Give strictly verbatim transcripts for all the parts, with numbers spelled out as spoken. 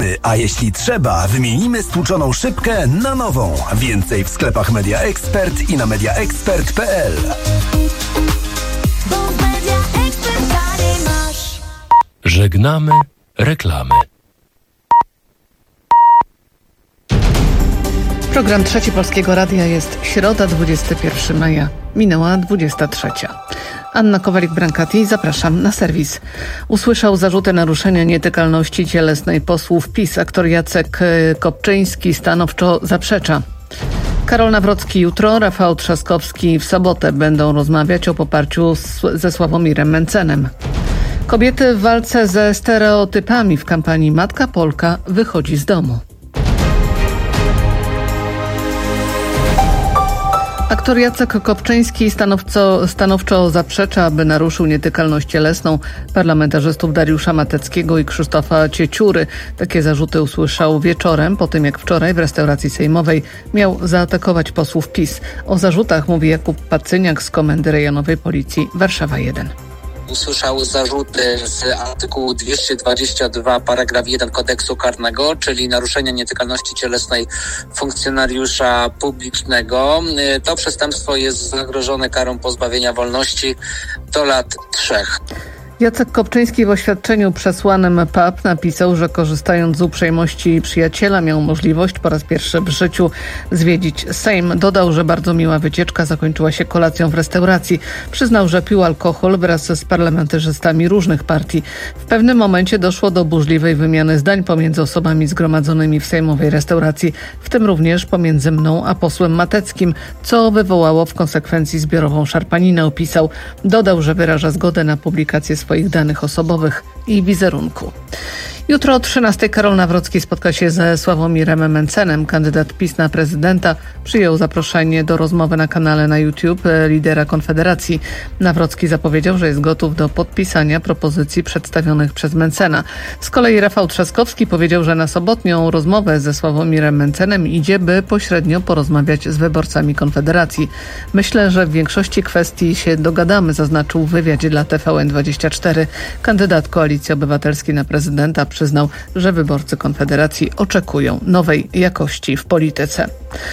Wymieniamy, a jeśli trzeba, wymienimy stłuczoną szybkę na nową. Więcej w sklepach Media Expert i na media expert kropka p l. Żegnamy reklamy. Program Trzeci Polskiego Radia jest środa, dwudziestego pierwszego maja. Minęła dwudziesta trzecia. Anna Kowalik-Brankati, zapraszam na serwis. Usłyszał zarzuty naruszenia nietykalności cielesnej posłów PiS. Aktor Jacek Kopczyński stanowczo zaprzecza. Karol Nawrocki jutro, Rafał Trzaskowski w sobotę będą rozmawiać o poparciu ze Sławomirem Mencenem. Kobiety w walce ze stereotypami w kampanii Matka Polka wychodzi z domu. Aktor Jacek Kopczyński stanowczo, stanowczo zaprzecza, aby naruszył nietykalność cielesną parlamentarzystów Dariusza Mateckiego i Krzysztofa Cieciury. Takie zarzuty usłyszał wieczorem, po tym jak wczoraj w restauracji sejmowej miał zaatakować posłów PiS. O zarzutach mówi Jakub Pacyniak z Komendy Rejonowej Policji Warszawa jeden. Usłyszał zarzuty z artykułu dwieście dwadzieścia dwa paragraf jeden kodeksu karnego, czyli naruszenia nietykalności cielesnej funkcjonariusza publicznego. To przestępstwo jest zagrożone karą pozbawienia wolności do lat trzech. Jacek Kopczyński w oświadczeniu przesłanym P A P napisał, że korzystając z uprzejmości przyjaciela miał możliwość po raz pierwszy w życiu zwiedzić Sejm. Dodał, że bardzo miła wycieczka zakończyła się kolacją w restauracji. Przyznał, że pił alkohol wraz z parlamentarzystami różnych partii. W pewnym momencie doszło do burzliwej wymiany zdań pomiędzy osobami zgromadzonymi w sejmowej restauracji, w tym również pomiędzy mną a posłem Mateckim, co wywołało w konsekwencji zbiorową szarpaninę, opisał. Dodał, że wyraża zgodę na publikację swoich danych osobowych i wizerunku. Jutro o trzynastej Karol Nawrocki spotka się ze Sławomirem Mencenem. Kandydat PiS na prezydenta przyjął zaproszenie do rozmowy na kanale na YouTube lidera Konfederacji. Nawrocki zapowiedział, że jest gotów do podpisania propozycji przedstawionych przez Mencena. Z kolei Rafał Trzaskowski powiedział, że na sobotnią rozmowę ze Sławomirem Mencenem idzie, by pośrednio porozmawiać z wyborcami Konfederacji. Myślę, że w większości kwestii się dogadamy, zaznaczył w wywiadzie dla T V N dwadzieścia cztery. Kandydat Koalicji Obywatelskiej na prezydenta przyznał, że wyborcy Konfederacji oczekują nowej jakości w polityce.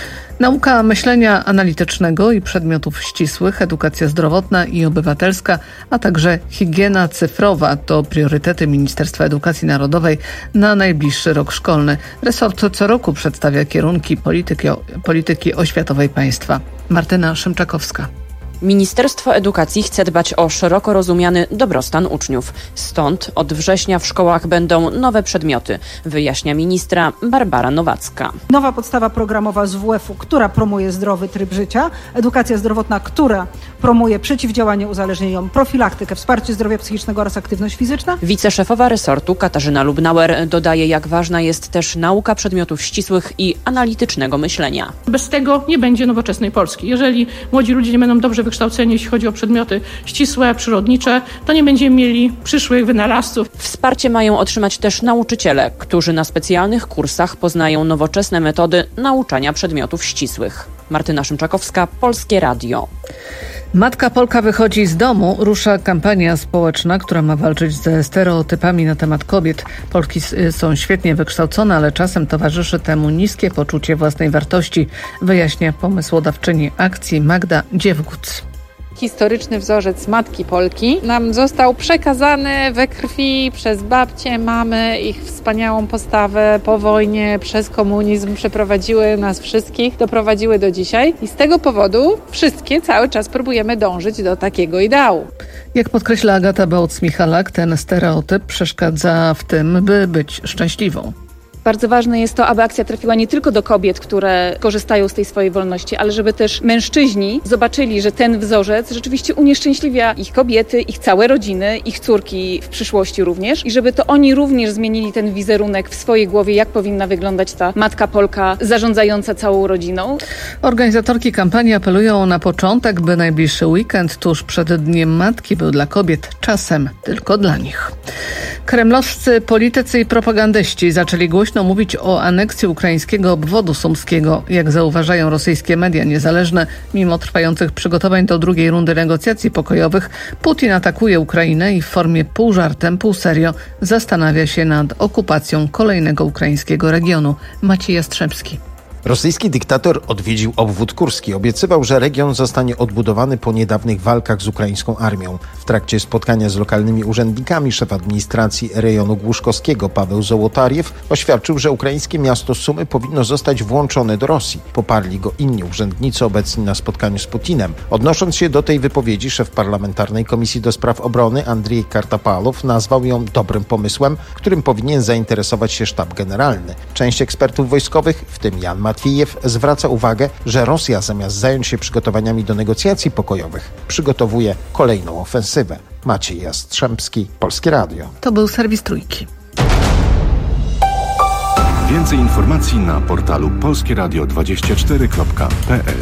Nauka myślenia analitycznego i przedmiotów ścisłych, edukacja zdrowotna i obywatelska, a także higiena cyfrowa to priorytety Ministerstwa Edukacji Narodowej na najbliższy rok szkolny. Resort co roku przedstawia kierunki polityki, polityki oświatowej państwa. Martyna Szymczakowska. Ministerstwo Edukacji chce dbać o szeroko rozumiany dobrostan uczniów. Stąd od września w szkołach będą nowe przedmioty, wyjaśnia ministra Barbara Nowacka. Nowa podstawa programowa z W F u, która promuje zdrowy tryb życia, edukacja zdrowotna, która promuje przeciwdziałanie uzależnieniom, profilaktykę, wsparcie zdrowia psychicznego oraz aktywność fizyczna. Wiceszefowa resortu Katarzyna Lubnauer dodaje, jak ważna jest też nauka przedmiotów ścisłych i analitycznego myślenia. Bez tego nie będzie nowoczesnej Polski. Jeżeli młodzi ludzie nie będą dobrze wykształceni, jeśli chodzi o przedmioty ścisłe, przyrodnicze, to nie będziemy mieli przyszłych wynalazców. Wsparcie mają otrzymać też nauczyciele, którzy na specjalnych kursach poznają nowoczesne metody nauczania przedmiotów ścisłych. Martyna Szymczakowska, Polskie Radio. Matka Polka wychodzi z domu. Rusza kampania społeczna, która ma walczyć ze stereotypami na temat kobiet. Polki są świetnie wykształcone, ale czasem towarzyszy temu niskie poczucie własnej wartości, wyjaśnia pomysłodawczyni akcji Magda Dziewguc. Historyczny wzorzec Matki Polki nam został przekazany we krwi przez babcie, mamy, ich wspaniałą postawę po wojnie, przez komunizm przeprowadziły nas wszystkich, doprowadziły do dzisiaj i z tego powodu wszystkie cały czas próbujemy dążyć do takiego ideału. Jak podkreśla Agata Bałc-Michalak, ten stereotyp przeszkadza w tym, by być szczęśliwą. Bardzo ważne jest to, aby akcja trafiła nie tylko do kobiet, które korzystają z tej swojej wolności, ale żeby też mężczyźni zobaczyli, że ten wzorzec rzeczywiście unieszczęśliwia ich kobiety, ich całe rodziny, ich córki w przyszłości również i żeby to oni również zmienili ten wizerunek w swojej głowie, jak powinna wyglądać ta Matka Polka zarządzająca całą rodziną. Organizatorki kampanii apelują na początek, by najbliższy weekend tuż przed Dniem Matki był dla kobiet czasem tylko dla nich. Kremlowscy politycy i propagandyści zaczęli głośno głośno mówić o aneksji ukraińskiego obwodu sumskiego. Jak zauważają rosyjskie media niezależne, mimo trwających przygotowań do drugiej rundy negocjacji pokojowych, Putin atakuje Ukrainę i w formie pół żartem, pół serio zastanawia się nad okupacją kolejnego ukraińskiego regionu. Maciej Jastrzębski. Rosyjski dyktator odwiedził obwód kurski. Obiecywał, że region zostanie odbudowany po niedawnych walkach z ukraińską armią. W trakcie spotkania z lokalnymi urzędnikami szef administracji rejonu głuszkowskiego Paweł Zołotariew oświadczył, że ukraińskie miasto Sumy powinno zostać włączone do Rosji. Poparli go inni urzędnicy obecni na spotkaniu z Putinem. Odnosząc się do tej wypowiedzi, szef Parlamentarnej Komisji do Spraw Obrony Andrzej Kartapalow nazwał ją dobrym pomysłem, którym powinien zainteresować się sztab generalny. Część ekspertów wojskowych, w tym Jan Matwijew, zwraca uwagę, że Rosja zamiast zająć się przygotowaniami do negocjacji pokojowych, przygotowuje kolejną ofensywę. Maciej Jastrzębski, Polskie Radio. To był serwis Trójki. Więcej informacji na portalu polskieradio dwadzieścia cztery kropka p l.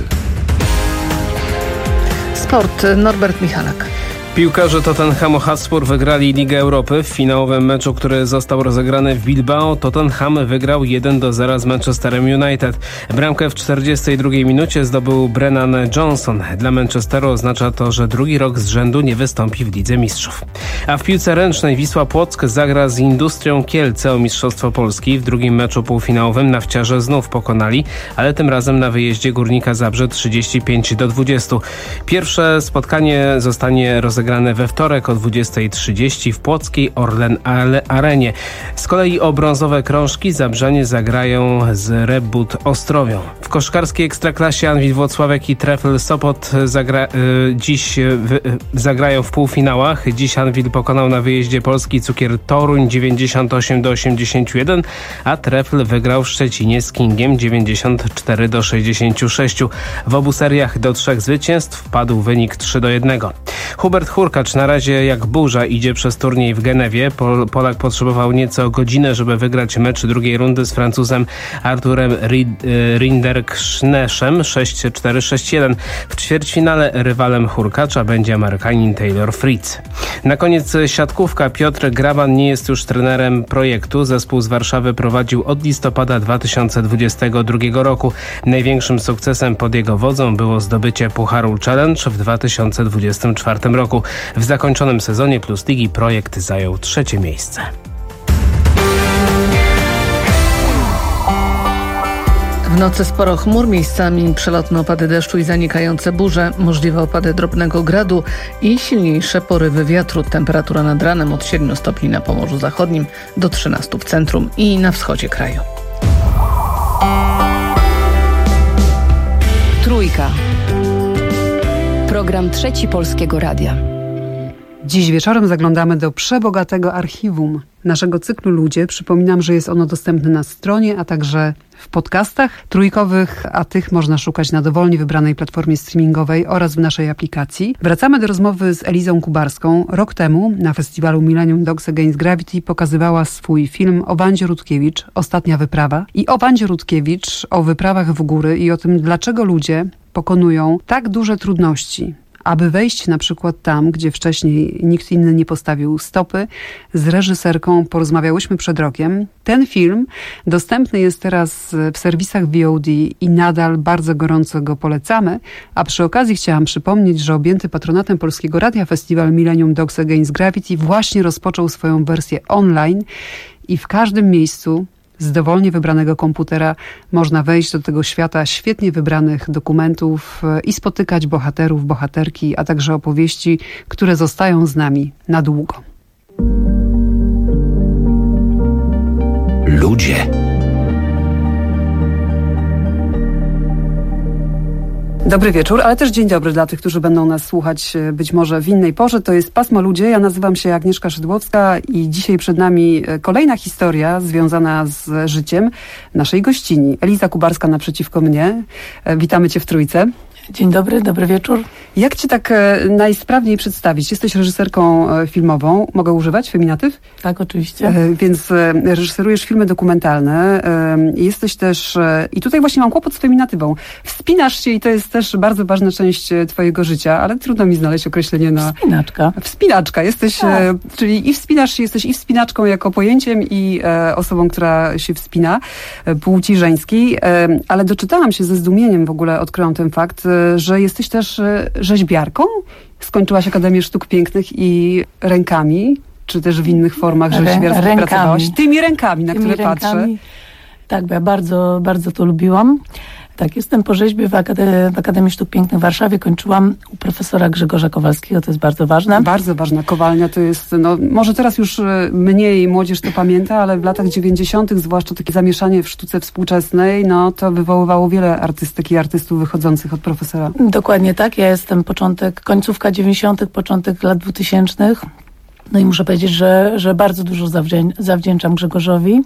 Sport. Norbert Michalak. Piłkarze Tottenhamu Hotspur wygrali Ligę Europy. W finałowym meczu, który został rozegrany w Bilbao, Tottenham wygrał jeden do zera z Manchesterem United. Bramkę w czterdziestej drugiej minucie zdobył Brennan Johnson. Dla Manchesteru oznacza to, że drugi rok z rzędu nie wystąpi w Lidze Mistrzów. A w piłce ręcznej Wisła Płock zagra z Industrią Kielce o Mistrzostwo Polski. W drugim meczu półfinałowym Nawciarze znów pokonali, ale tym razem na wyjeździe Górnika Zabrze trzydzieści pięć do dwudziestu. Pierwsze spotkanie zostanie rozegrane Zagrane we wtorek o dwudziestej trzydzieści w płockiej Orlen Arenie. Z kolei o brązowe krążki Zabrzanie zagrają z Rebut Ostrowią. W koszkarskiej Ekstraklasie Anwil Włocławek i Trefl Sopot zagra, y, dziś y, y, zagrają w półfinałach. Dziś Anwil pokonał na wyjeździe polski Cukier Toruń dziewięćdziesiąt osiem do osiemdziesięciu jeden, a Trefl wygrał w Szczecinie z Kingiem dziewięćdziesiąt cztery do sześćdziesięciu sześciu. W obu seriach do trzech zwycięstw padł wynik trzy do jednego. Hubert Hurkacz na razie jak burza idzie przez turniej w Genewie. Pol- Polak potrzebował nieco godzinę, żeby wygrać mecz drugiej rundy z Francuzem Arturem Rinderkneszem sześć cztery sześć jeden. W ćwierćfinale rywalem Hurkacza będzie Amerykanin Taylor Fritz. Na koniec siatkówka. Piotr Graban nie jest już trenerem projektu. Zespół z Warszawy prowadził od listopada dwa tysiące dwudziestego drugiego roku. Największym sukcesem pod jego wodzą było zdobycie Pucharu Challenge w dwa tysiące dwudziestym czwartym roku. W zakończonym sezonie Plus Ligi projekt zajął trzecie miejsce. W nocy sporo chmur, miejscami przelotne opady deszczu i zanikające burze, możliwe opady drobnego gradu i silniejsze porywy wiatru. Temperatura nad ranem od siedmiu stopni na Pomorzu Zachodnim do trzynastu w centrum i na wschodzie kraju. Trójka. Program Trzeci Polskiego Radia. Dziś wieczorem zaglądamy do przebogatego archiwum naszego cyklu Ludzie. Przypominam, że jest ono dostępne na stronie, a także w podcastach trójkowych, a tych można szukać na dowolnie wybranej platformie streamingowej oraz w naszej aplikacji. Wracamy do rozmowy z Elizą Kubarską. Rok temu na festiwalu Millennium Dogs Against Gravity pokazywała swój film o Wandzie Rutkiewicz, Ostatnia wyprawa. I o Wandzie Rutkiewicz, o wyprawach w góry i o tym, dlaczego ludzie pokonują tak duże trudności, aby wejść na przykład tam, gdzie wcześniej nikt inny nie postawił stopy. Z reżyserką porozmawiałyśmy przed rokiem. Ten film dostępny jest teraz w serwisach V O D i nadal bardzo gorąco go polecamy. A przy okazji chciałam przypomnieć, że objęty patronatem Polskiego Radia Festiwal Millennium Dogs Against Gravity właśnie rozpoczął swoją wersję online i w każdym miejscu z dowolnie wybranego komputera można wejść do tego świata świetnie wybranych dokumentów i spotykać bohaterów, bohaterki, a także opowieści, które zostają z nami na długo. Ludzie. Dobry wieczór, ale też dzień dobry dla tych, którzy będą nas słuchać być może w innej porze. To jest Pasmo Ludzie. Ja nazywam się Agnieszka Szydłowska i dzisiaj przed nami kolejna historia związana z życiem naszej gościni. Eliza Kubarska naprzeciwko mnie. Witamy Cię w Trójce. Dzień dobry, dobry wieczór. Jak cię tak najsprawniej przedstawić? Jesteś reżyserką filmową. Mogę używać feminatyw? Tak, oczywiście. Więc reżyserujesz filmy dokumentalne. Jesteś też... I tutaj właśnie mam kłopot z feminatywą. Wspinasz się i to jest też bardzo ważna część twojego życia, ale trudno mi znaleźć określenie na... Wspinaczka. Wspinaczka. Jesteś... Tak. Czyli i wspinasz się, jesteś i wspinaczką jako pojęciem i osobą, która się wspina, płci żeńskiej. Ale doczytałam się ze zdumieniem, w ogóle odkryłam ten fakt, że jesteś też rzeźbiarką? Skończyłaś Akademię Sztuk Pięknych i rękami, czy też w innych formach rzeźbiarskich pracowałaś? Tymi rękami, na Tymi które rękami. patrzę. Tak, bo ja bardzo, bardzo to lubiłam. Tak, jestem po rzeźbie w, Akade- w Akademii Sztuk Pięknych w Warszawie. Kończyłam u profesora Grzegorza Kowalskiego, to jest bardzo ważne. Bardzo ważna. Kowalnia to jest, no może teraz już mniej młodzież to pamięta, ale w latach dziewięćdziesiątych, zwłaszcza takie zamieszanie w sztuce współczesnej, no to wywoływało wiele artystek i artystów wychodzących od profesora. Dokładnie tak. Ja jestem początek, końcówka dziewięćdziesiątych, początek lat dwutysięcznych. No i muszę powiedzieć, że, że bardzo dużo zawdzię- zawdzięczam Grzegorzowi,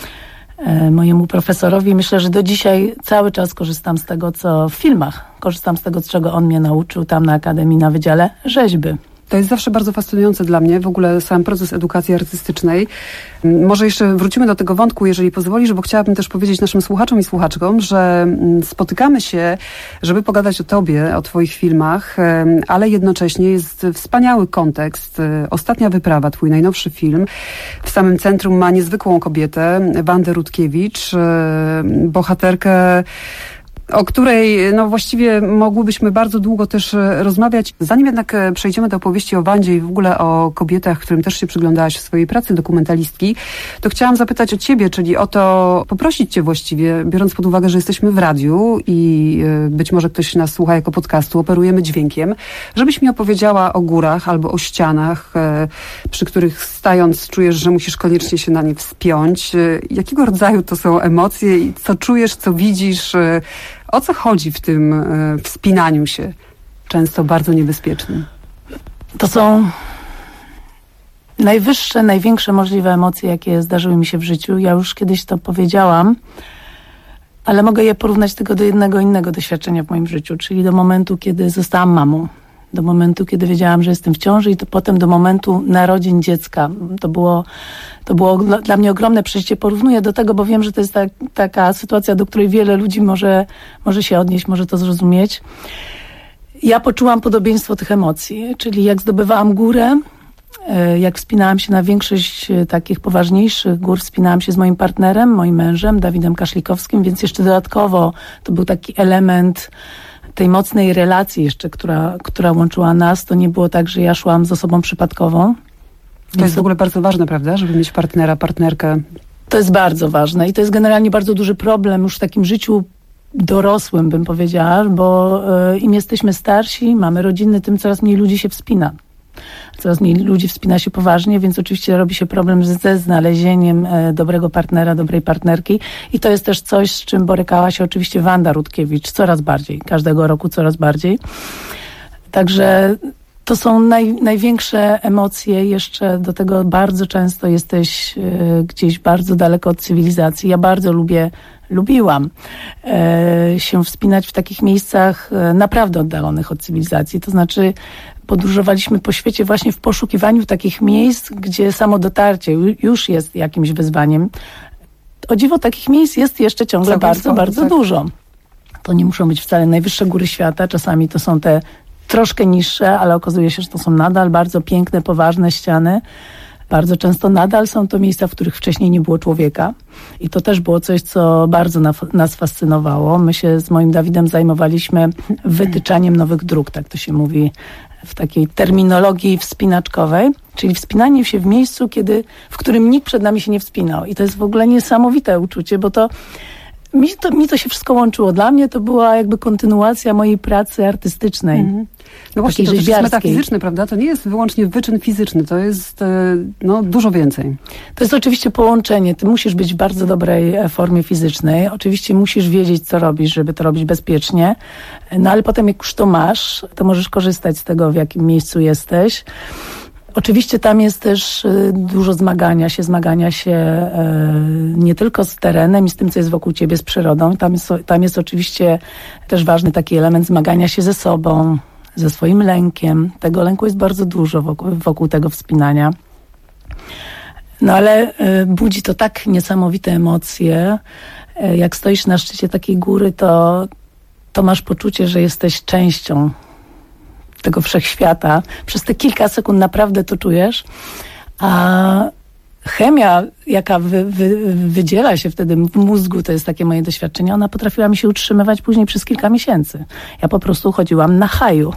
mojemu profesorowi. Myślę, że do dzisiaj cały czas korzystam z tego, co w filmach. Korzystam z tego, czego on mnie nauczył tam na Akademii, na Wydziale Rzeźby. To jest zawsze bardzo fascynujące dla mnie, w ogóle sam proces edukacji artystycznej. Może jeszcze wrócimy do tego wątku, jeżeli pozwolisz, bo chciałabym też powiedzieć naszym słuchaczom i słuchaczkom, że spotykamy się, żeby pogadać o tobie, o twoich filmach, ale jednocześnie jest wspaniały kontekst. Ostatnia wyprawa, twój najnowszy film, w samym centrum ma niezwykłą kobietę, Wandę Rutkiewicz, bohaterkę, o której no właściwie mogłybyśmy bardzo długo też rozmawiać. Zanim jednak przejdziemy do opowieści o Wandzie i w ogóle o kobietach, którym też się przyglądałaś w swojej pracy dokumentalistki, to chciałam zapytać o ciebie, czyli o to, poprosić cię właściwie, biorąc pod uwagę, że jesteśmy w radiu i być może ktoś nas słucha jako podcastu, operujemy dźwiękiem, żebyś mi opowiedziała o górach albo o ścianach, przy których stając czujesz, że musisz koniecznie się na nie wspiąć. Jakiego rodzaju to są emocje i co czujesz, co widzisz? O co chodzi w tym e, wspinaniu się, często bardzo niebezpiecznym? To są najwyższe, największe możliwe emocje, jakie zdarzyły mi się w życiu. Ja już kiedyś to powiedziałam, ale mogę je porównać tylko do jednego innego doświadczenia w moim życiu, czyli do momentu, kiedy zostałam mamą. Do momentu, kiedy wiedziałam, że jestem w ciąży i to potem do momentu narodzin dziecka. To było, to było dla mnie ogromne przeżycie. Porównuję do tego, bo wiem, że to jest tak, taka sytuacja, do której wiele ludzi może, może się odnieść, może to zrozumieć. Ja poczułam podobieństwo tych emocji, czyli jak zdobywałam górę, jak wspinałam się na większość takich poważniejszych gór, wspinałam się z moim partnerem, moim mężem, Dawidem Kaszlikowskim, więc jeszcze dodatkowo to był taki element tej mocnej relacji jeszcze, która, która łączyła nas. To nie było tak, że ja szłam z osobą przypadkową. To jest w ogóle bardzo ważne, prawda? Żeby mieć partnera, partnerkę. To jest bardzo ważne i to jest generalnie bardzo duży problem już w takim życiu dorosłym, bym powiedziała, bo y, im jesteśmy starsi, mamy rodziny, tym coraz mniej ludzi się wspina. Coraz mniej ludzi wspina się poważnie, więc oczywiście robi się problem ze znalezieniem e, dobrego partnera, dobrej partnerki i to jest też coś, z czym borykała się oczywiście Wanda Rutkiewicz coraz bardziej, każdego roku coraz bardziej. Także to są naj, największe emocje, jeszcze do tego bardzo często jesteś e, gdzieś bardzo daleko od cywilizacji. Ja bardzo lubię, lubiłam e, się wspinać w takich miejscach e, naprawdę oddalonych od cywilizacji, to znaczy podróżowaliśmy po świecie właśnie w poszukiwaniu takich miejsc, gdzie samo dotarcie już jest jakimś wyzwaniem. O dziwo takich miejsc jest jeszcze ciągle Całkiem bardzo, sporo, bardzo tak. dużo. To nie muszą być wcale najwyższe góry świata, czasami to są te troszkę niższe, ale okazuje się, że to są nadal bardzo piękne, poważne ściany. Bardzo często nadal są to miejsca, w których wcześniej nie było człowieka. I to też było coś, co bardzo na, nas fascynowało. My się z moim Dawidem zajmowaliśmy wytyczaniem nowych dróg, tak to się mówi w takiej terminologii wspinaczkowej, czyli wspinanie się w miejscu, kiedy, w którym nikt przed nami się nie wspinał. I to jest w ogóle niesamowite uczucie, bo to mi to, mi to się wszystko łączyło. Dla mnie to była jakby kontynuacja mojej pracy artystycznej. Mm. No właśnie, to jest metafizyczne, prawda? To nie jest wyłącznie wyczyn fizyczny, to jest no, dużo więcej. To jest oczywiście połączenie. Ty musisz być w bardzo dobrej formie fizycznej. Oczywiście musisz wiedzieć, co robisz, żeby to robić bezpiecznie. No ale potem jak już to masz, to możesz korzystać z tego, w jakim miejscu jesteś. Oczywiście tam jest też dużo zmagania się, zmagania się nie tylko z terenem i z tym, co jest wokół ciebie, z przyrodą. Tam jest, tam jest oczywiście też ważny taki element zmagania się ze sobą, ze swoim lękiem. Tego lęku jest bardzo dużo wokół, wokół tego wspinania. No ale budzi to tak niesamowite emocje. Jak stoisz na szczycie takiej góry, to, to masz poczucie, że jesteś częścią tego wszechświata. Przez te kilka sekund naprawdę to czujesz. A chemia, jaka wy, wy, wydziela się wtedy w mózgu, to jest takie moje doświadczenie, ona potrafiła mi się utrzymywać później przez kilka miesięcy. Ja po prostu chodziłam na haju.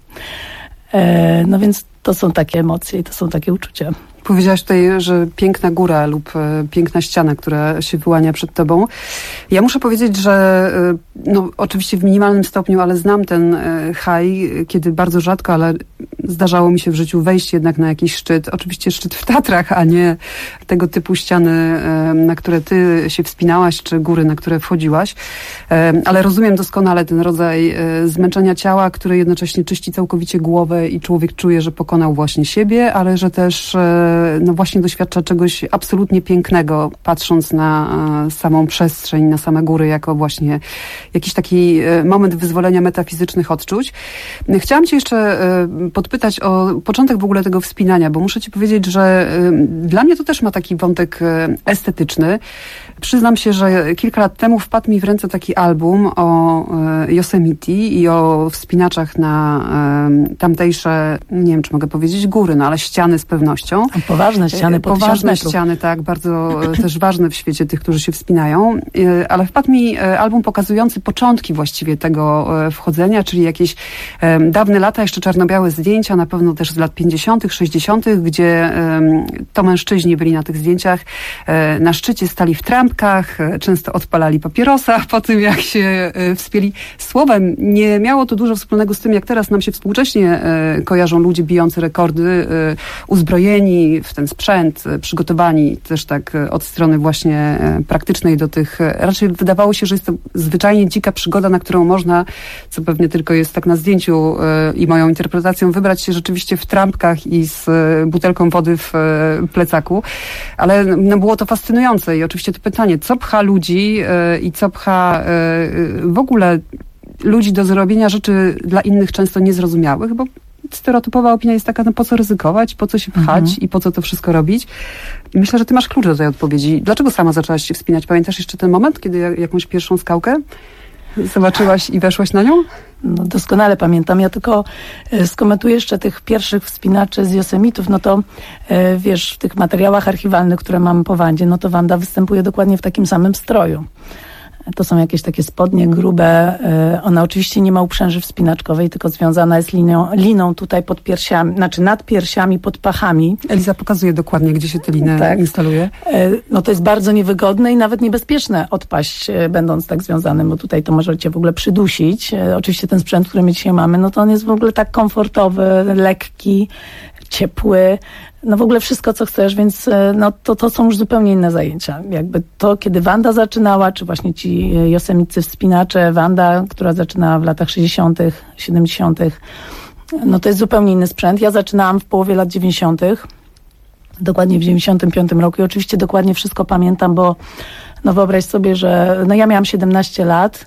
E, no więc to są takie emocje i to są takie uczucia. Powiedziałaś tutaj, że piękna góra lub e, piękna ściana, która się wyłania przed tobą. Ja muszę powiedzieć, że e, no oczywiście w minimalnym stopniu, ale znam ten e, haj, kiedy bardzo rzadko, ale zdarzało mi się w życiu wejść jednak na jakiś szczyt. Oczywiście szczyt w Tatrach, a nie tego typu ściany, e, na które ty się wspinałaś, czy góry, na które wchodziłaś. E, ale rozumiem doskonale ten rodzaj e, zmęczenia ciała, który jednocześnie czyści całkowicie głowę i człowiek czuje, że pokonał właśnie siebie, ale że też e, no właśnie doświadcza czegoś absolutnie pięknego, patrząc na e, samą przestrzeń, na same góry, jako właśnie jakiś taki e, moment wyzwolenia metafizycznych odczuć. Chciałam cię jeszcze e, podpytać o początek w ogóle tego wspinania, bo muszę ci powiedzieć, że e, dla mnie to też ma taki wątek e, estetyczny. Przyznam się, że kilka lat temu wpadł mi w ręce taki album o e, Yosemite i o wspinaczach na e, tamtejsze, nie wiem, czy mogę powiedzieć góry, no ale ściany z pewnością. Poważne ściany po Poważne ściany, tak, bardzo też ważne w świecie tych, którzy się wspinają. Ale wpadł mi album pokazujący początki właściwie tego wchodzenia, czyli jakieś dawne lata, jeszcze czarno-białe zdjęcia, na pewno też z lat pięćdziesiątych, sześćdziesiątych, gdzie to mężczyźni byli na tych zdjęciach. Na szczycie stali w trampkach, często odpalali papierosa po tym, jak się wspięli. Słowem, nie miało to dużo wspólnego z tym, jak teraz nam się współcześnie kojarzą ludzie bijący rekordy, uzbrojeni w ten sprzęt, przygotowani też tak od strony właśnie praktycznej do tych, raczej wydawało się, że jest to zwyczajnie dzika przygoda, na którą można, co pewnie tylko jest tak na zdjęciu i moją interpretacją, wybrać się rzeczywiście w trampkach i z butelką wody w plecaku, ale no, było to fascynujące i oczywiście to pytanie, co pcha ludzi i co pcha w ogóle ludzi do zrobienia rzeczy dla innych często niezrozumiałych, bo stereotypowa opinia jest taka, no po co ryzykować, po co się pchać mhm. i po co to wszystko robić. I myślę, że ty masz klucz do tej odpowiedzi. Dlaczego sama zaczęłaś się wspinać? Pamiętasz jeszcze ten moment, kiedy jakąś pierwszą skałkę zobaczyłaś i weszłaś na nią? No doskonale pamiętam. Ja tylko skomentuję jeszcze tych pierwszych wspinaczy z Yosemitów. No to wiesz, w tych materiałach archiwalnych, które mamy po Wandzie, no to Wanda występuje dokładnie w takim samym stroju. To są jakieś takie spodnie grube. Ona oczywiście nie ma uprzęży wspinaczkowej, tylko związana jest linią, liną tutaj pod piersiami, znaczy nad piersiami, pod pachami. Eliza pokazuje dokładnie, gdzie się tę linę tak. instaluje. No to jest bardzo niewygodne i nawet niebezpieczne odpaść, będąc tak związanym, bo tutaj to może cię w ogóle przydusić. Oczywiście ten sprzęt, który my dzisiaj mamy, no to on jest w ogóle tak komfortowy, lekki, ciepły. No w ogóle wszystko, co chcesz, więc no to, to są już zupełnie inne zajęcia. Jakby to, kiedy Wanda zaczynała, czy właśnie ci Yosemite wspinacze, Wanda, która zaczynała w latach sześćdziesiątych, siedemdziesiątych, no to jest zupełnie inny sprzęt. Ja zaczynałam w połowie lat dziewięćdziesiątych, dokładnie w dziewięćdziesiątym piątym roku i oczywiście dokładnie wszystko pamiętam, bo no wyobraź sobie, że no ja miałam siedemnaście lat,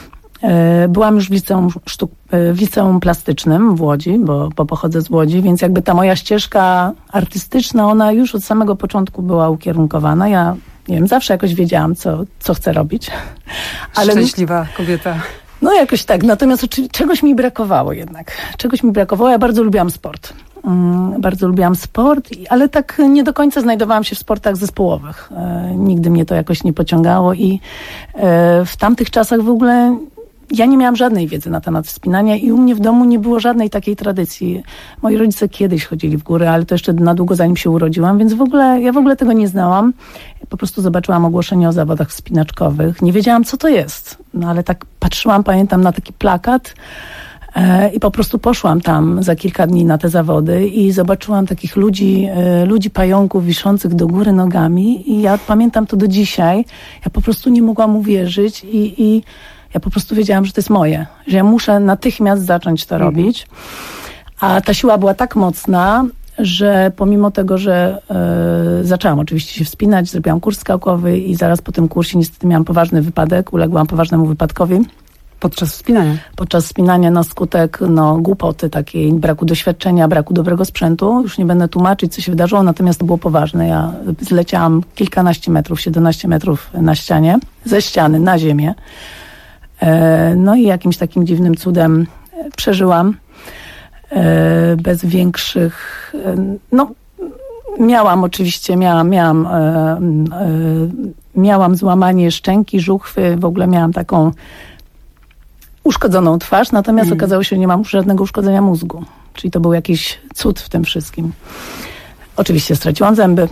byłam już w liceum, sztuk, w liceum plastycznym w Łodzi, bo, bo pochodzę z Łodzi, więc jakby ta moja ścieżka artystyczna, ona już od samego początku była ukierunkowana. Ja, nie wiem, zawsze jakoś wiedziałam, co, co chcę robić. Ale szczęśliwa kobieta. No jakoś tak, natomiast czegoś mi brakowało jednak. Czegoś mi brakowało, ja bardzo lubiłam sport. Mm, bardzo lubiłam sport, ale tak nie do końca znajdowałam się w sportach zespołowych. E, nigdy mnie to jakoś nie pociągało i e, w tamtych czasach w ogóle ja nie miałam żadnej wiedzy na temat wspinania i u mnie w domu nie było żadnej takiej tradycji. Moi rodzice kiedyś chodzili w góry, ale to jeszcze na długo zanim się urodziłam, więc w ogóle ja w ogóle tego nie znałam. Po prostu zobaczyłam ogłoszenie o zawodach wspinaczkowych. Nie wiedziałam, co to jest, no ale tak patrzyłam, pamiętam, na taki plakat e, i po prostu poszłam tam za kilka dni na te zawody i zobaczyłam takich ludzi, e, ludzi pająków wiszących do góry nogami i ja pamiętam to do dzisiaj. Ja po prostu nie mogłam uwierzyć i, i ja po prostu wiedziałam, że to jest moje, że ja muszę natychmiast zacząć to robić. A ta siła była tak mocna, że pomimo tego, że e, zaczęłam oczywiście się wspinać, zrobiłam kurs skałkowy i zaraz po tym kursie niestety miałam poważny wypadek, uległam poważnemu wypadkowi. Podczas wspinania? Podczas wspinania na skutek no, głupoty takiej, braku doświadczenia, braku dobrego sprzętu. Już nie będę tłumaczyć, co się wydarzyło, natomiast to było poważne. Ja zleciałam kilkanaście metrów, siedemnaście metrów na ścianie, ze ściany na ziemię. E, no i jakimś takim dziwnym cudem przeżyłam. E, bez większych... E, no, miałam oczywiście, miałam, miałam, e, e, miałam złamanie szczęki, żuchwy, w ogóle miałam taką uszkodzoną twarz, natomiast mm. okazało się, że nie mam żadnego uszkodzenia mózgu. Czyli to był jakiś cud w tym wszystkim. Oczywiście straciłam zęby.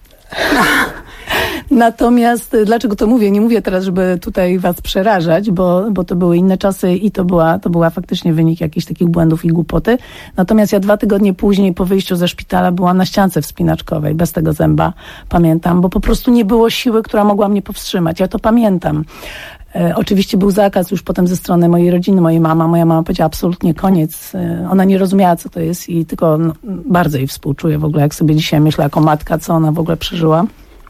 Natomiast dlaczego to mówię? Nie mówię teraz, żeby tutaj was przerażać, bo, bo to były inne czasy i to była, to była faktycznie wynik jakichś takich błędów i głupoty. Natomiast ja dwa tygodnie później po wyjściu ze szpitala byłam na ściance wspinaczkowej, bez tego zęba, pamiętam, bo po prostu nie było siły, która mogła mnie powstrzymać. Ja to pamiętam. E, oczywiście był zakaz już potem ze strony mojej rodziny, mojej mama. Moja mama powiedziała absolutnie koniec. E, ona nie rozumiała, co to jest i tylko no, bardzo jej współczuję w ogóle, jak sobie dzisiaj myślę jako matka, co ona w ogóle przeżyła.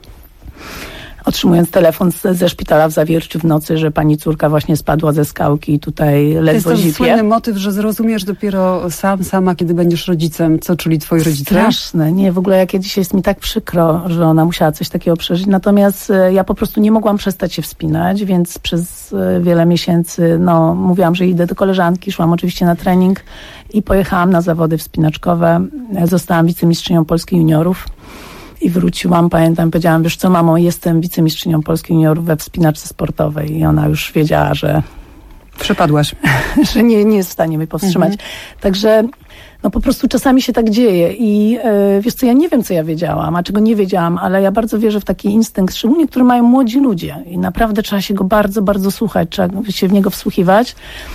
Otrzymując telefon z, ze szpitala w Zawierciu w nocy, że pani córka właśnie spadła ze skałki i tutaj ledwo zipie. To jest ten zipie. słynny motyw, że zrozumiesz dopiero sam, sama, kiedy będziesz rodzicem, co czuli twoi rodzice. Straszne. Nie, w ogóle jak ja dzisiaj jest mi tak przykro, że ona musiała coś takiego przeżyć. Natomiast e, ja po prostu nie mogłam przestać się wspinać, więc przez e, wiele miesięcy no, mówiłam, że idę do koleżanki, szłam oczywiście na trening i pojechałam na zawody wspinaczkowe. E, zostałam wicemistrzynią Polski juniorów. I wróciłam, pamiętam, powiedziałam, wiesz co, mamo, jestem wicemistrzynią Polski juniorów we wspinaczce sportowej. I ona już wiedziała, że... Przepadłaś. że nie, nie jest w stanie mnie powstrzymać. Mhm. Także no po prostu czasami się tak dzieje. I e, wiesz co, ja nie wiem, co ja wiedziałam, a czego nie wiedziałam, ale ja bardzo wierzę w taki instynkt, szczególnie, który mają młodzi ludzie. I naprawdę trzeba się go bardzo, bardzo słuchać, trzeba się w niego wsłuchiwać.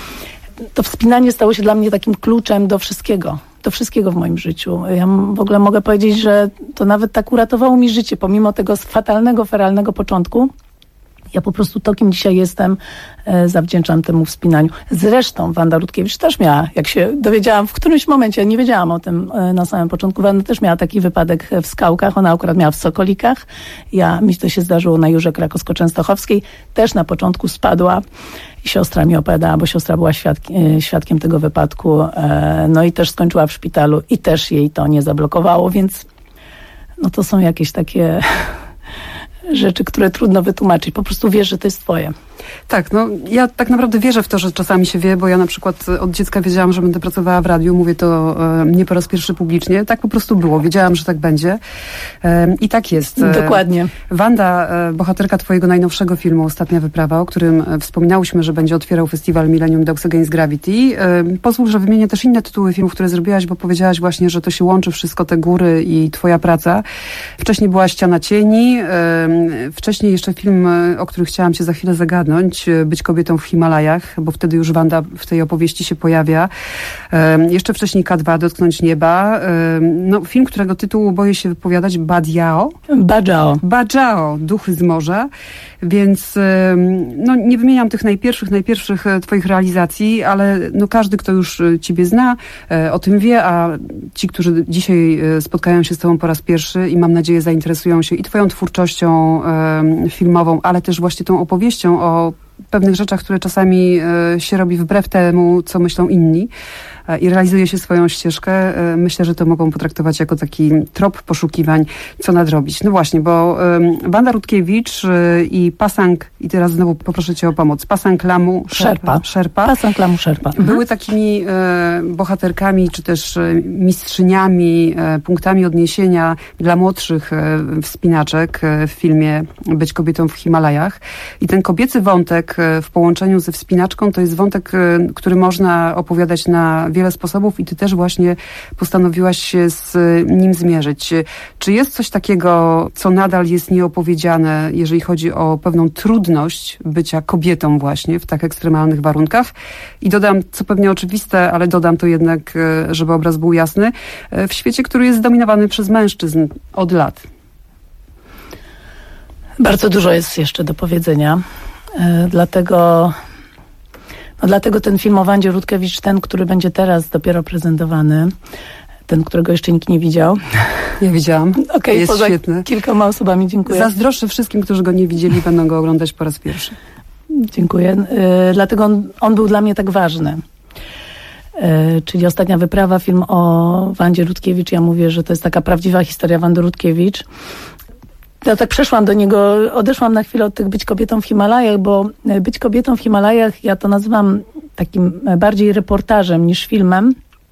To wspinanie stało się dla mnie takim kluczem do wszystkiego. Do wszystkiego w moim życiu. Ja w ogóle mogę powiedzieć, że to nawet tak uratowało mi życie, pomimo tego fatalnego, feralnego początku. Ja po prostu to, kim dzisiaj jestem, e, zawdzięczam temu wspinaniu. Zresztą Wanda Rutkiewicz też miała, jak się dowiedziałam w którymś momencie, nie wiedziałam o tym e, na samym początku, Wanda też miała taki wypadek w skałkach, ona akurat miała w Sokolikach. Ja, mi to się zdarzyło na Jurze Krakowsko-Częstochowskiej, też na początku spadła i siostra mi opowiadała, bo siostra była świadki, e, świadkiem tego wypadku, e, no i też skończyła w szpitalu i też jej to nie zablokowało, więc no to są jakieś takie... rzeczy, które trudno wytłumaczyć. Po prostu wiesz, że to jest twoje. Tak, no ja tak naprawdę wierzę w to, że czasami się wie, bo ja na przykład od dziecka wiedziałam, że będę pracowała w radiu. Mówię to e, nie po raz pierwszy publicznie. Tak po prostu było. Wiedziałam, że tak będzie. E, I tak jest. Dokładnie. Wanda, e, bohaterka twojego najnowszego filmu Ostatnia wyprawa, o którym e, wspominałyśmy, że będzie otwierał festiwal Millennium Dogs Against Gravity. E, pozwól, że wymienię też inne tytuły filmów, które zrobiłaś, bo powiedziałaś właśnie, że to się łączy wszystko, te góry i twoja praca. Wcześniej była Ściana cieni. E, wcześniej jeszcze film, o który chciałam cię za chwilę zagadnąć, Być kobietą w Himalajach, bo wtedy już Wanda w tej opowieści się pojawia. Um, jeszcze wcześniej K dwa, Dotknąć nieba. Um, no, film, którego tytułu boję się wypowiadać, Badiao. Bajao. Bajao, Duchy z morza. Więc um, no, nie wymieniam tych najpierwszych, najpierwszych twoich realizacji, ale no, każdy, kto już ciebie zna, e, o tym wie, a ci, którzy dzisiaj spotkają się z tobą po raz pierwszy i mam nadzieję zainteresują się i twoją twórczością e, filmową, ale też właśnie tą opowieścią o pewnych rzeczach, które czasami e, się robi wbrew temu, co myślą inni e, i realizuje się swoją ścieżkę. E, myślę, że to mogą potraktować jako taki trop poszukiwań, co nadrobić. No właśnie, bo e, Wanda Rutkiewicz e, i Pasang, i teraz znowu poproszę cię o pomoc, Pasang Lamu Sherpa. Sherpa. Pasang Lamu Sherpa. Były mhm. takimi e, bohaterkami, czy też e, mistrzyniami, e, punktami odniesienia dla młodszych e, wspinaczek e, w filmie Być kobietą w Himalajach. I ten kobiecy wątek w połączeniu ze wspinaczką to jest wątek, który można opowiadać na wiele sposobów i ty też właśnie postanowiłaś się z nim zmierzyć. Czy jest coś takiego, co nadal jest nieopowiedziane, jeżeli chodzi o pewną trudność bycia kobietą właśnie w tak ekstremalnych warunkach? I dodam, co pewnie oczywiste, ale dodam to jednak, żeby obraz był jasny, w świecie, który jest zdominowany przez mężczyzn od lat. Bardzo dużo jest jeszcze do powiedzenia. Dlatego, no dlatego ten film o Wandzie Rutkiewicz, ten, który będzie teraz dopiero prezentowany, ten, którego jeszcze nikt nie widział. Ja widziałam. Okej, jest poza świetny. Kilkoma osobami, dziękuję. Zazdroszczę wszystkim, którzy go nie widzieli, będą go oglądać po raz pierwszy. Dziękuję. Yy, dlatego on, on był dla mnie tak ważny. Yy, czyli Ostatnia wyprawa, film o Wandzie Rutkiewicz. Ja mówię, że to jest taka prawdziwa historia Wandy Rutkiewicz. Ja tak przeszłam do niego, odeszłam na chwilę od tych Być kobietą w Himalajach, bo Być kobietą w Himalajach, ja to nazywam takim bardziej reportażem niż filmem.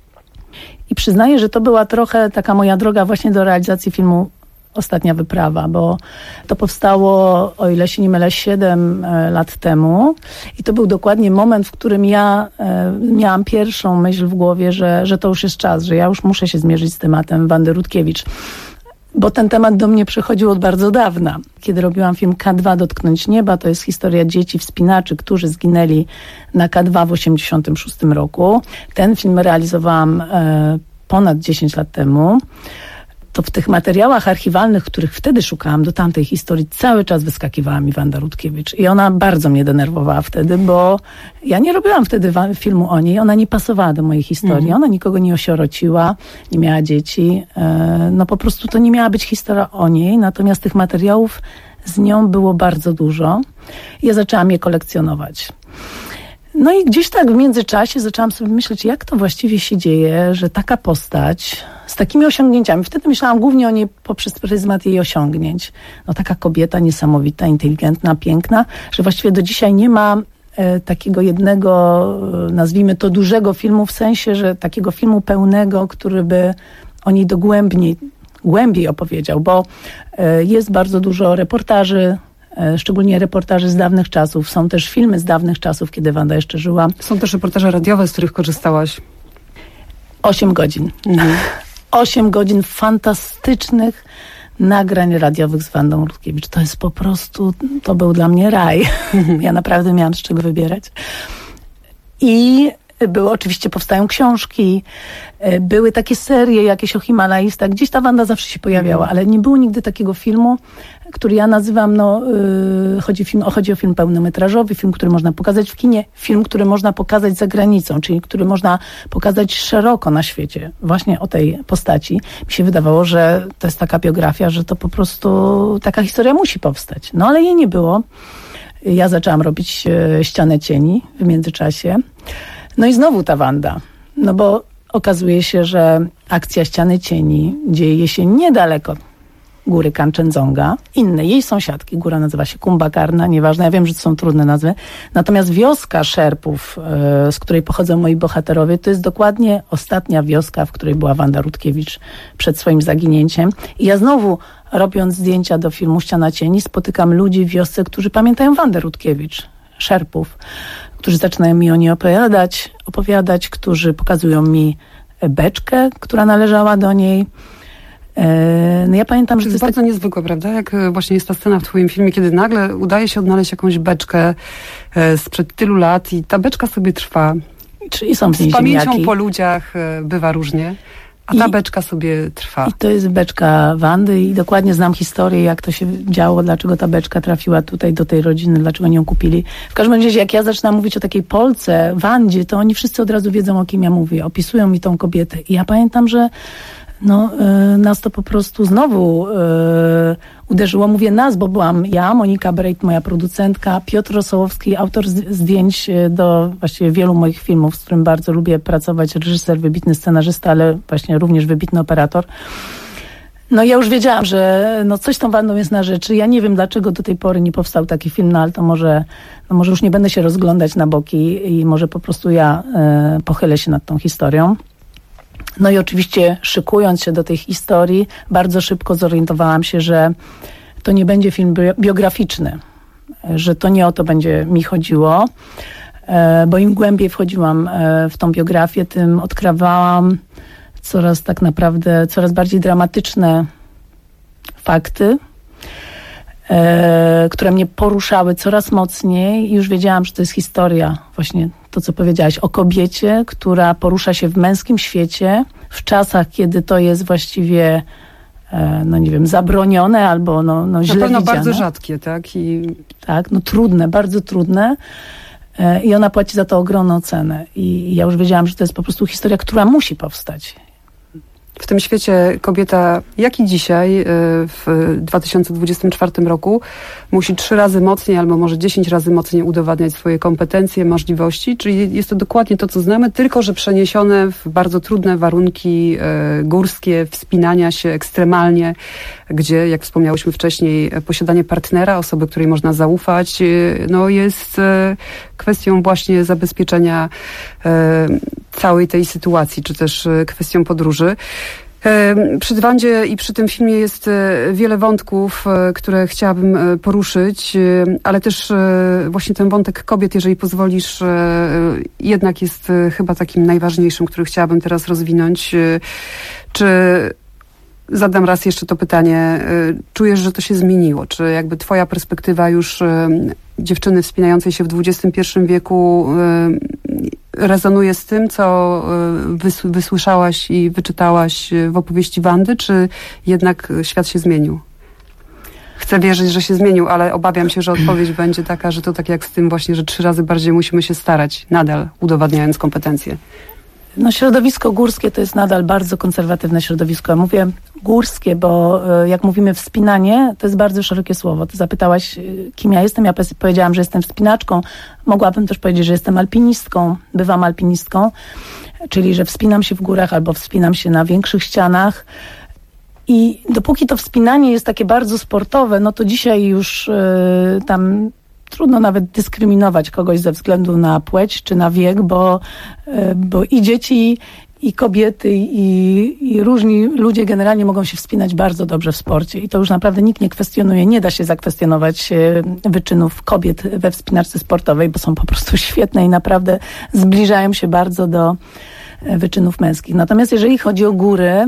I przyznaję, że to była trochę taka moja droga właśnie do realizacji filmu Ostatnia wyprawa, bo to powstało, o ile się nie mylę, siedem lat temu i to był dokładnie moment, w którym ja e, miałam pierwszą myśl w głowie, że, że to już jest czas, że ja już muszę się zmierzyć z tematem Wandy Rutkiewicz. Bo ten temat do mnie przychodził od bardzo dawna. Kiedy robiłam film K dwa Dotknąć nieba, to jest historia dzieci wspinaczy, którzy zginęli na K dwa w osiemdziesiątym szóstym roku. Ten film realizowałam e, ponad dziesięć lat temu. To w tych materiałach archiwalnych, których wtedy szukałam do tamtej historii, cały czas wyskakiwała mi Wanda Rutkiewicz. I ona bardzo mnie denerwowała wtedy, bo ja nie robiłam wtedy filmu o niej. Ona nie pasowała do mojej historii. Mhm. Ona nikogo nie osierociła, nie miała dzieci. No po prostu to nie miała być historia o niej. Natomiast tych materiałów z nią było bardzo dużo. Ja zaczęłam je kolekcjonować. No i gdzieś tak w międzyczasie zaczęłam sobie myśleć, jak to właściwie się dzieje, że taka postać z takimi osiągnięciami, wtedy myślałam głównie o niej poprzez pryzmat jej osiągnięć. No taka kobieta niesamowita, inteligentna, piękna, że właściwie do dzisiaj nie ma e, takiego jednego, nazwijmy to dużego filmu, w sensie, że takiego filmu pełnego, który by o niej dogłębniej, głębiej opowiedział, bo e, jest bardzo dużo reportaży, szczególnie reportaże z dawnych czasów. Są też filmy z dawnych czasów, kiedy Wanda jeszcze żyła. Są też reportaże radiowe, z których korzystałaś. Osiem godzin. Mhm. Osiem godzin fantastycznych nagrań radiowych z Wandą Rutkiewicz. To jest po prostu, to był dla mnie raj. Mhm. Ja naprawdę miałam z czego wybierać. I były, oczywiście powstają książki, były takie serie jakieś o Himalajstach. Gdzieś ta Wanda zawsze się pojawiała, ale nie było nigdy takiego filmu, który ja nazywam, no, yy, chodzi, film, chodzi o film pełnometrażowy, film, który można pokazać w kinie, film, który można pokazać za granicą, czyli który można pokazać szeroko na świecie. Właśnie o tej postaci. Mi się wydawało, że to jest taka biografia, że to po prostu taka historia musi powstać. No ale jej nie było. Ja zaczęłam robić yy, Ścianę cieni w międzyczasie. No i znowu ta Wanda. No bo okazuje się, że akcja Ściany cieni dzieje się niedaleko góry Kanczendzonga, innej jej sąsiadki. Góra nazywa się Kumbakarna, nieważne, ja wiem, że to są trudne nazwy. Natomiast wioska Szerpów, yy, z której pochodzą moi bohaterowie, to jest dokładnie ostatnia wioska, w której była Wanda Rutkiewicz przed swoim zaginięciem. I ja znowu, robiąc zdjęcia do filmu Ściana cieni, spotykam ludzi w wiosce, którzy pamiętają Wandę Rutkiewicz, Szerpów, którzy zaczynają mi o niej opowiadać, opowiadać, którzy pokazują mi beczkę, która należała do niej. No ja pamiętam, że to jest, to jest bardzo tak... niezwykłe, prawda? Jak właśnie jest ta scena w twoim filmie, kiedy nagle udaje się odnaleźć jakąś beczkę sprzed tylu lat i ta beczka sobie trwa. Czyli są w niej z pamięcią ziemniaki. Po ludziach bywa różnie, a ta I, beczka sobie trwa. I to jest beczka Wandy i dokładnie znam historię, jak to się działo, dlaczego ta beczka trafiła tutaj do tej rodziny, dlaczego ją kupili. W każdym razie, jak ja zaczynam mówić o takiej Polce, Wandzie, to oni wszyscy od razu wiedzą, o kim ja mówię. Opisują mi tą kobietę. I ja pamiętam, że no, y, nas to po prostu znowu y, uderzyło. Mówię nas, bo byłam ja, Monika Brejt, moja producentka, Piotr Rosołowski, autor zdjęć do właściwie wielu moich filmów, z którym bardzo lubię pracować, reżyser, wybitny scenarzysta, ale właśnie również wybitny operator. No ja już wiedziałam, że no coś z tą Wandą jest na rzeczy. Ja nie wiem, dlaczego do tej pory nie powstał taki film, no ale to może, no może już nie będę się rozglądać na boki i może po prostu ja y, pochylę się nad tą historią. No i oczywiście szykując się do tej historii, bardzo szybko zorientowałam się, że to nie będzie film biograficzny, że to nie o to będzie mi chodziło, bo im głębiej wchodziłam w tą biografię, tym odkrywałam coraz tak naprawdę, coraz bardziej dramatyczne fakty, które mnie poruszały coraz mocniej i już wiedziałam, że to jest historia, właśnie to, co powiedziałaś, o kobiecie, która porusza się w męskim świecie, w czasach, kiedy to jest właściwie, no nie wiem, zabronione albo no, no źle widziane. Na pewno bardzo rzadkie, tak? I... Tak, no trudne, bardzo trudne. I ona płaci za to ogromną cenę. I ja już wiedziałam, że to jest po prostu historia, która musi powstać. W tym świecie kobieta, jak i dzisiaj, w dwa tysiące dwudziestym czwartym roku, musi trzy razy mocniej albo może dziesięć razy mocniej udowadniać swoje kompetencje, możliwości, czyli jest to dokładnie to, co znamy, tylko że przeniesione w bardzo trudne warunki górskie, wspinania się ekstremalnie, gdzie, jak wspomniałyśmy wcześniej, posiadanie partnera, osoby, której można zaufać, no jest kwestią właśnie zabezpieczenia całej tej sytuacji, czy też kwestią podróży. Przy Wandzie i przy tym filmie jest wiele wątków, które chciałabym poruszyć, ale też właśnie ten wątek kobiet, jeżeli pozwolisz, jednak jest chyba takim najważniejszym, który chciałabym teraz rozwinąć. Czy zadam raz jeszcze to pytanie, czujesz, że to się zmieniło? Czy jakby twoja perspektywa już dziewczyny wspinającej się w dwudziestym pierwszym wieku rezonuje z tym, co wys- wysłyszałaś i wyczytałaś w opowieści Wandy, czy jednak świat się zmienił? Chcę wierzyć, że się zmienił, ale obawiam się, że odpowiedź będzie taka, że to tak jak z tym właśnie, że trzy razy bardziej musimy się starać, nadal udowadniając kompetencje. No środowisko górskie to jest nadal bardzo konserwatywne środowisko. Ja mówię górskie, bo jak mówimy wspinanie, to jest bardzo szerokie słowo. Ty zapytałaś, kim ja jestem. Ja powiedziałam, że jestem wspinaczką. Mogłabym też powiedzieć, że jestem alpinistką. Bywam alpinistką, czyli że wspinam się w górach albo wspinam się na większych ścianach. I dopóki to wspinanie jest takie bardzo sportowe, no to dzisiaj już yy, tam trudno nawet dyskryminować kogoś ze względu na płeć czy na wiek, bo, bo i dzieci, i kobiety, i, i różni ludzie generalnie mogą się wspinać bardzo dobrze w sporcie. I to już naprawdę nikt nie kwestionuje. Nie da się zakwestionować wyczynów kobiet we wspinaczce sportowej, bo są po prostu świetne i naprawdę zbliżają się bardzo do wyczynów męskich. Natomiast jeżeli chodzi o góry,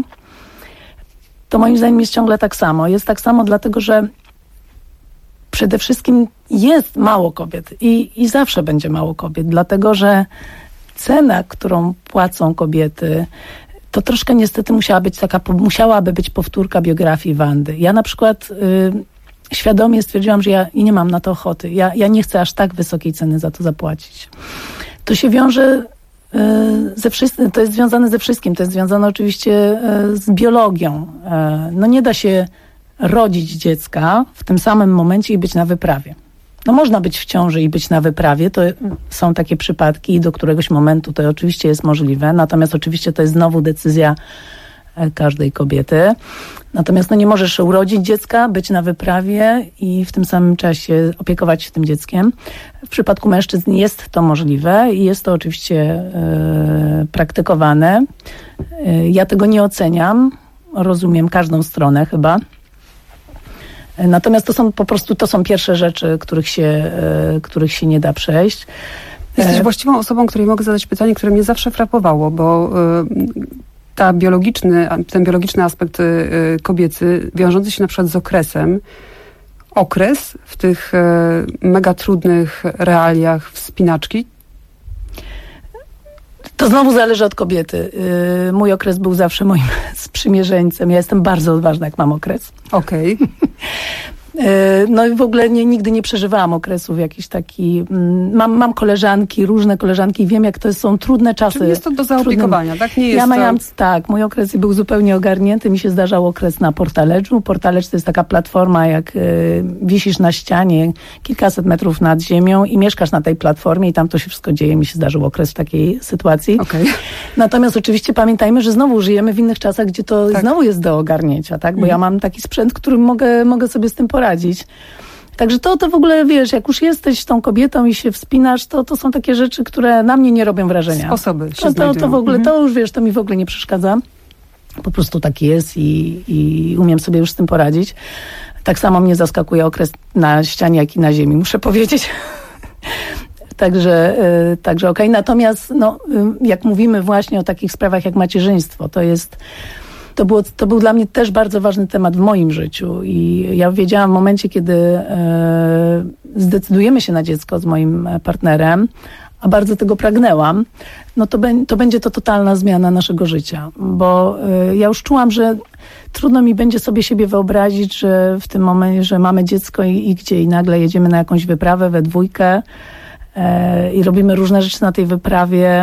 to moim zdaniem jest ciągle tak samo. Jest tak samo dlatego, że przede wszystkim jest mało kobiet i, i zawsze będzie mało kobiet, dlatego że cena, którą płacą kobiety, to troszkę niestety musiała być taka, musiałaby być powtórka biografii Wandy. Ja na przykład y, świadomie stwierdziłam, że ja nie mam na to ochoty. Ja, ja nie chcę aż tak wysokiej ceny za to zapłacić. To się wiąże y, ze wszystkim, to jest związane ze wszystkim. To jest związane oczywiście y, z biologią. Y, no nie da się rodzić dziecka w tym samym momencie i być na wyprawie. No można być w ciąży i być na wyprawie, to są takie przypadki i do któregoś momentu to oczywiście jest możliwe, natomiast oczywiście to jest znowu decyzja każdej kobiety. Natomiast no nie możesz urodzić dziecka, być na wyprawie i w tym samym czasie opiekować się tym dzieckiem. W przypadku mężczyzn jest to możliwe i jest to oczywiście e, praktykowane. E, ja tego nie oceniam, rozumiem każdą stronę chyba. Natomiast to są po prostu, to są pierwsze rzeczy, których się, e, których się nie da przejść. Jesteś właściwą osobą, której mogę zadać pytanie, które mnie zawsze frapowało, bo y, ta biologiczny, ten biologiczny aspekt y, kobiecy, wiążący się na przykład z okresem, okres w tych y, mega trudnych realiach wspinaczki. To znowu zależy od kobiety. Yy, mój okres był zawsze moim sprzymierzeńcem. Ja jestem bardzo odważna, jak mam okres. Okej. Okay. No i w ogóle nie, nigdy nie przeżywałam okresów jakiś taki... Mam, mam koleżanki, różne koleżanki i wiem, jak to są trudne czasy. Czyli jest to do zaopiekowania, trudne. Tak? Nie jest ja miałam, to... Tak, mój okres był zupełnie ogarnięty. Mi się zdarzał okres na Portaledżu. Portaledż to jest taka platforma, jak y, wisisz na ścianie kilkaset metrów nad ziemią i mieszkasz na tej platformie i tam to się wszystko dzieje. Mi się zdarzył okres w takiej sytuacji. Okay. Natomiast oczywiście pamiętajmy, że znowu żyjemy w innych czasach, gdzie to tak. znowu jest do ogarnięcia, tak? Bo mhm. ja mam taki sprzęt, którym mogę, mogę sobie z tym poradzić. Także to, to w ogóle, wiesz, jak już jesteś tą kobietą i się wspinasz, to, to są takie rzeczy, które na mnie nie robią wrażenia. Sposoby się to, to, to w ogóle, to już wiesz, to mi w ogóle nie przeszkadza. Po prostu tak jest i, i umiem sobie już z tym poradzić. Tak samo mnie zaskakuje okres na ścianie, jak i na ziemi, muszę powiedzieć. Także, yy, także okej. Okay. Natomiast, no, yy, jak mówimy właśnie o takich sprawach jak macierzyństwo, to jest... To, było, to był dla mnie też bardzo ważny temat w moim życiu i ja wiedziałam w momencie, kiedy e, zdecydujemy się na dziecko z moim partnerem, a bardzo tego pragnęłam, no to, be, to będzie to totalna zmiana naszego życia, bo e, ja już czułam, że trudno mi będzie sobie siebie wyobrazić, że w tym momencie, że mamy dziecko i, i gdzie i nagle jedziemy na jakąś wyprawę we dwójkę e, i robimy różne rzeczy na tej wyprawie.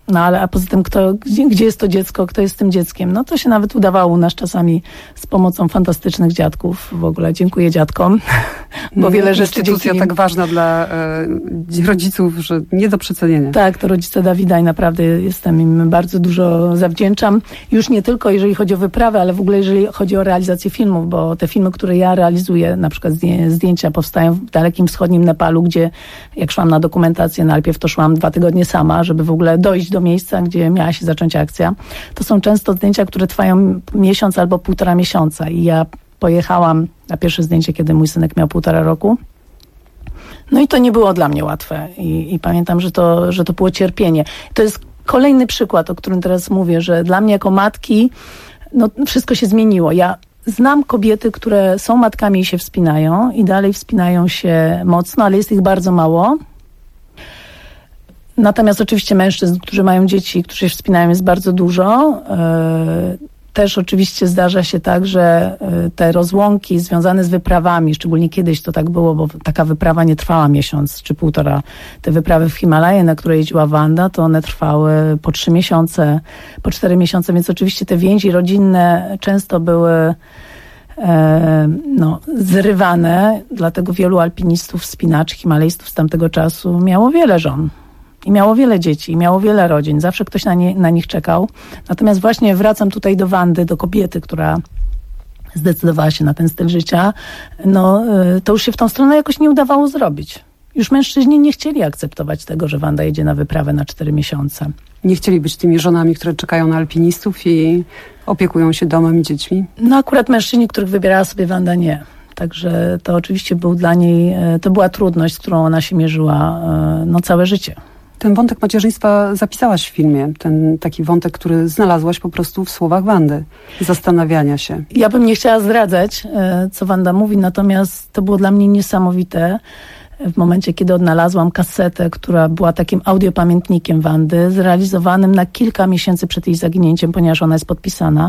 No ale a poza tym, kto, gdzie, gdzie jest to dziecko, kto jest tym dzieckiem? No to się nawet udawało u nas czasami z pomocą fantastycznych dziadków. W ogóle dziękuję dziadkom, bo wiele rzeczy... Instytucja dzięki tak ważna dla e, rodziców, że nie do przecenienia. Tak, to rodzice Dawida i naprawdę jestem im bardzo dużo zawdzięczam. Już nie tylko jeżeli chodzi o wyprawę, ale w ogóle jeżeli chodzi o realizację filmów, bo te filmy, które ja realizuję, na przykład zdjęcia powstają w dalekim wschodnim Nepalu, gdzie jak szłam na dokumentację najpierw, to szłam dwa tygodnie sama, żeby w ogóle dojść do miejsca, gdzie miała się zacząć akcja. To są często zdjęcia, które trwają miesiąc albo półtora miesiąca i ja pojechałam na pierwsze zdjęcie, kiedy mój synek miał półtora roku. No i to nie było dla mnie łatwe i, i pamiętam, że to, że to było cierpienie. To jest kolejny przykład, o którym teraz mówię, że dla mnie jako matki no, wszystko się zmieniło. Ja znam kobiety, które są matkami i się wspinają i dalej wspinają się mocno, ale jest ich bardzo mało. Natomiast oczywiście mężczyzn, którzy mają dzieci, którzy się wspinają, jest bardzo dużo. Też oczywiście zdarza się tak, że te rozłąki związane z wyprawami, szczególnie kiedyś to tak było, bo taka wyprawa nie trwała miesiąc czy półtora. Te wyprawy w Himalaje, na które jeździła Wanda, to one trwały po trzy miesiące, po cztery miesiące, więc oczywiście te więzi rodzinne często były e, no, zrywane, dlatego wielu alpinistów, wspinaczy, himalajstów z tamtego czasu miało wiele żon. I miało wiele dzieci, i miało wiele rodzin. Zawsze ktoś na, nie, na nich czekał. Natomiast właśnie wracam tutaj do Wandy, do kobiety, która zdecydowała się na ten styl życia. No, to już się w tą stronę jakoś nie udawało zrobić. Już mężczyźni nie chcieli akceptować tego, że Wanda jedzie na wyprawę na cztery miesiące. Nie chcieli być tymi żonami, które czekają na alpinistów i opiekują się domem i dziećmi? No akurat mężczyźni, których wybierała sobie Wanda, nie. Także to oczywiście był dla niej, to była trudność, z którą ona się mierzyła no, całe życie. Ten wątek macierzyństwa zapisałaś w filmie. Ten taki wątek, który znalazłaś po prostu w słowach Wandy. Zastanawiania się. Ja bym nie chciała zdradzać, co Wanda mówi, natomiast to było dla mnie niesamowite. W momencie, kiedy odnalazłam kasetę, która była takim audiopamiętnikiem Wandy, zrealizowanym na kilka miesięcy przed jej zaginięciem, ponieważ ona jest podpisana.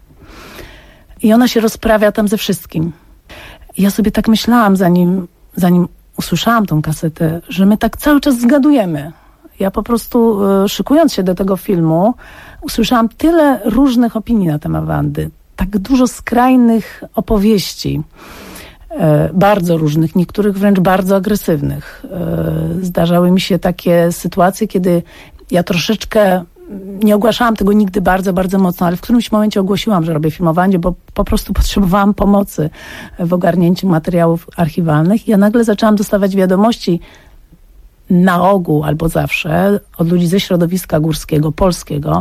I ona się rozprawia tam ze wszystkim. I ja sobie tak myślałam, zanim, zanim usłyszałam tą kasetę, że my tak cały czas zgadujemy. Ja po prostu, szykując się do tego filmu, usłyszałam tyle różnych opinii na temat Wandy. Tak dużo skrajnych opowieści. Bardzo różnych, niektórych wręcz bardzo agresywnych. Zdarzały mi się takie sytuacje, kiedy ja troszeczkę nie ogłaszałam tego nigdy bardzo, bardzo mocno, ale w którymś momencie ogłosiłam, że robię filmowanie, bo po prostu potrzebowałam pomocy w ogarnięciu materiałów archiwalnych. I ja nagle zaczęłam dostawać wiadomości na ogół albo zawsze od ludzi ze środowiska górskiego, polskiego,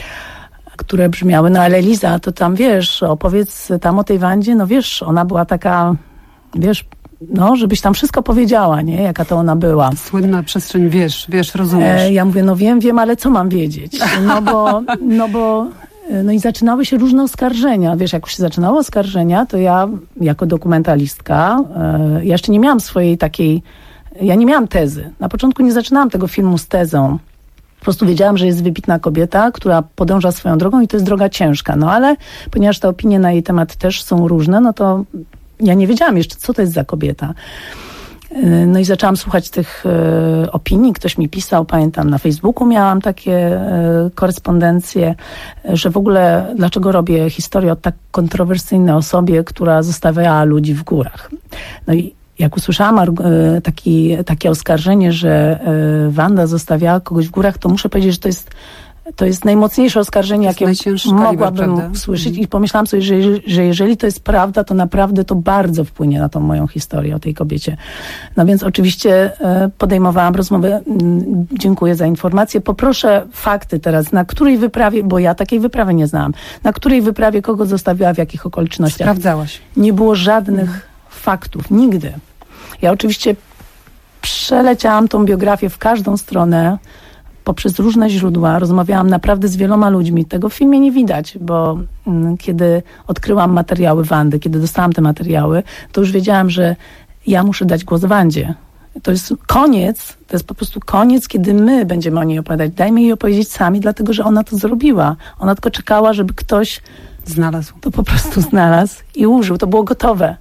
które brzmiały, no ale Liza, to tam wiesz, opowiedz tam o tej Wandzie, no wiesz, ona była taka, wiesz, no, żebyś tam wszystko powiedziała, nie? Jaka to ona była. Słynna przestrzeń, wiesz, wiesz, rozumiesz. E, ja mówię, no wiem, wiem, ale co mam wiedzieć? No bo, no bo, no i zaczynały się różne oskarżenia. Wiesz, jak już się zaczynały oskarżenia, to ja jako dokumentalistka, e, ja jeszcze nie miałam swojej takiej, ja nie miałam tezy. Na początku nie zaczynałam tego filmu z tezą. Po prostu wiedziałam, że jest wybitna kobieta, która podąża swoją drogą i to jest droga ciężka. No ale ponieważ te opinie na jej temat też są różne, no to ja nie wiedziałam jeszcze, co to jest za kobieta. No i zaczęłam słuchać tych e, opinii. Ktoś mi pisał, pamiętam, na Facebooku miałam takie e, korespondencje, że w ogóle dlaczego robię historię o tak kontrowersyjnej osobie, która zostawiała ludzi w górach. No i jak usłyszałam e, taki, takie oskarżenie, że e, Wanda zostawiała kogoś w górach, to muszę powiedzieć, że to jest To jest najmocniejsze oskarżenie, jakie mogłabym kaliber, usłyszeć. Mm. I pomyślałam sobie, że, że jeżeli to jest prawda, to naprawdę to bardzo wpłynie na tą moją historię o tej kobiecie. No więc oczywiście podejmowałam rozmowę. Dziękuję za informację. Poproszę fakty teraz, na której wyprawie, bo ja takiej wyprawy nie znałam, na której wyprawie kogo zostawiła, w jakich okolicznościach. Sprawdzałaś. Nie było żadnych mm. faktów. Nigdy. Ja oczywiście przeleciałam tą biografię w każdą stronę, poprzez różne źródła, rozmawiałam naprawdę z wieloma ludźmi. Tego w filmie nie widać, bo mm, kiedy odkryłam materiały Wandy, kiedy dostałam te materiały, to już wiedziałam, że ja muszę dać głos Wandzie. To jest koniec, to jest po prostu koniec, kiedy my będziemy o niej opowiadać. Dajmy jej opowiedzieć sami, dlatego że ona to zrobiła. Ona tylko czekała, żeby ktoś znalazł. To po prostu znalazł i użył. To było gotowe.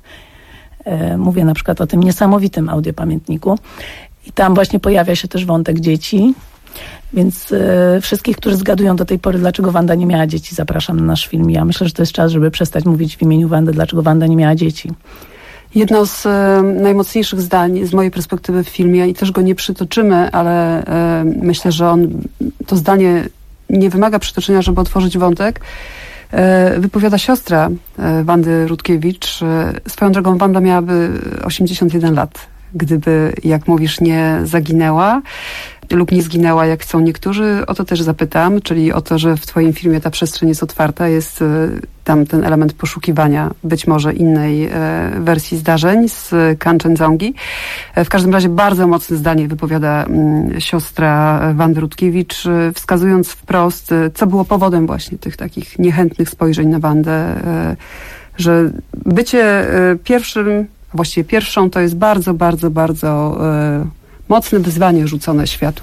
E, mówię na przykład o tym niesamowitym audiopamiętniku. I tam właśnie pojawia się też wątek dzieci. Więc e, wszystkich, którzy zgadują do tej pory, dlaczego Wanda nie miała dzieci, zapraszam na nasz film. Ja myślę, że to jest czas, żeby przestać mówić w imieniu Wandy, dlaczego Wanda nie miała dzieci. Jedno z e, najmocniejszych zdań z mojej perspektywy w filmie, i też go nie przytoczymy, ale e, myślę, że on, to zdanie nie wymaga przytoczenia, żeby otworzyć wątek, e, wypowiada siostra e, Wandy Rutkiewicz. E, swoją drogą Wanda miałaby osiemdziesiąt jeden lat, gdyby, jak mówisz, nie zaginęła lub nie zginęła, jak chcą niektórzy. O to też zapytam, czyli o to, że w twoim filmie ta przestrzeń jest otwarta, jest tam ten element poszukiwania być może innej wersji zdarzeń z Kanchenjungi. W każdym razie bardzo mocne zdanie wypowiada siostra Wandy Rutkiewicz, wskazując wprost, co było powodem właśnie tych takich niechętnych spojrzeń na Wandę, że bycie pierwszym, właściwie pierwszą, to jest bardzo, bardzo, bardzo mocne wyzwanie rzucone światu.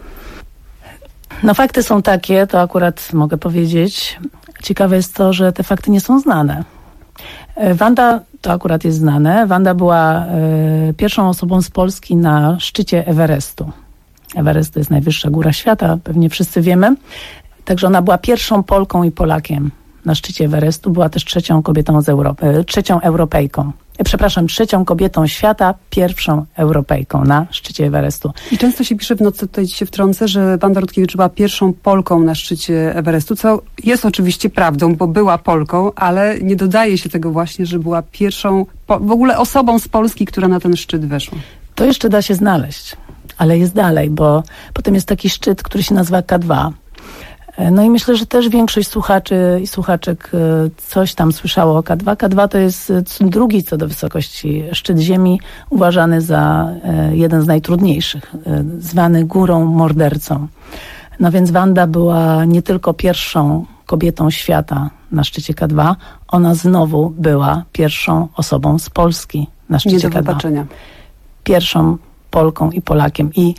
No fakty są takie, to akurat mogę powiedzieć. Ciekawe jest to, że te fakty nie są znane. Wanda, to akurat jest znane, Wanda była y, pierwszą osobą z Polski na szczycie Everestu. Everest to jest najwyższa góra świata, pewnie wszyscy wiemy. Także ona była pierwszą Polką i Polakiem na szczycie Everestu. Była też trzecią kobietą z Europy, trzecią Europejką. Przepraszam, trzecią kobietą świata, pierwszą Europejką na szczycie Everestu. I często się pisze w nocy, tutaj się wtrącę, że Wanda Rutkiewicz była pierwszą Polką na szczycie Everestu, co jest oczywiście prawdą, bo była Polką, ale nie dodaje się tego właśnie, że była pierwszą w ogóle osobą z Polski, która na ten szczyt weszła. To jeszcze da się znaleźć, ale jest dalej, bo potem jest taki szczyt, który się nazywa K dwa. No i myślę, że też większość słuchaczy i słuchaczek coś tam słyszało o K dwa. K dwa to jest drugi co do wysokości szczyt Ziemi, uważany za jeden z najtrudniejszych, zwany górą mordercą. No więc Wanda była nie tylko pierwszą kobietą świata na szczycie K dwa, ona znowu była pierwszą osobą z Polski na szczycie nie do K dwa. Wybaczenia. Pierwszą Polką i Polakiem. I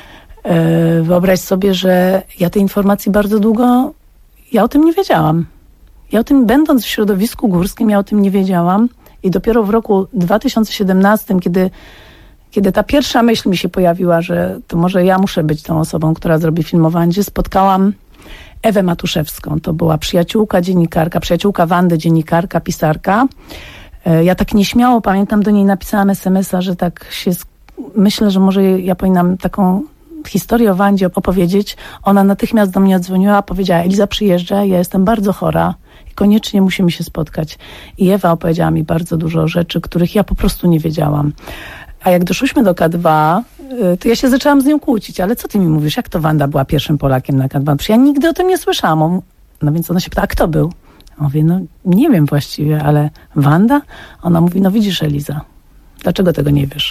wyobraź sobie, że ja tej informacji bardzo długo, ja o tym nie wiedziałam. Ja o tym, będąc w środowisku górskim, ja o tym nie wiedziałam i dopiero w roku dwa tysiące siedemnastym, kiedy, kiedy ta pierwsza myśl mi się pojawiła, że to może ja muszę być tą osobą, która zrobi film o Wandzie, spotkałam Ewę Matuszewską. To była przyjaciółka, dziennikarka, przyjaciółka Wandy, dziennikarka, pisarka. Ja tak nieśmiało, pamiętam, do niej napisałam es em es a, że tak się, myślę, że może ja powinnam taką historię o Wandzie opowiedzieć. Ona natychmiast do mnie odzwoniła, powiedziała: Eliza, przyjeżdża, ja jestem bardzo chora i koniecznie musimy się spotkać. I Ewa opowiedziała mi bardzo dużo rzeczy, których ja po prostu nie wiedziałam. A jak doszłyśmy do K dwa, to ja się zaczęłam z nią kłócić. Ale co ty mi mówisz? Jak to Wanda była pierwszym Polakiem na K dwa? Przecież ja nigdy o tym nie słyszałam. No więc ona się pyta, a kto był? Mówię, no nie wiem właściwie, ale Wanda? Ona mówi, no widzisz, Eliza, dlaczego tego nie wiesz?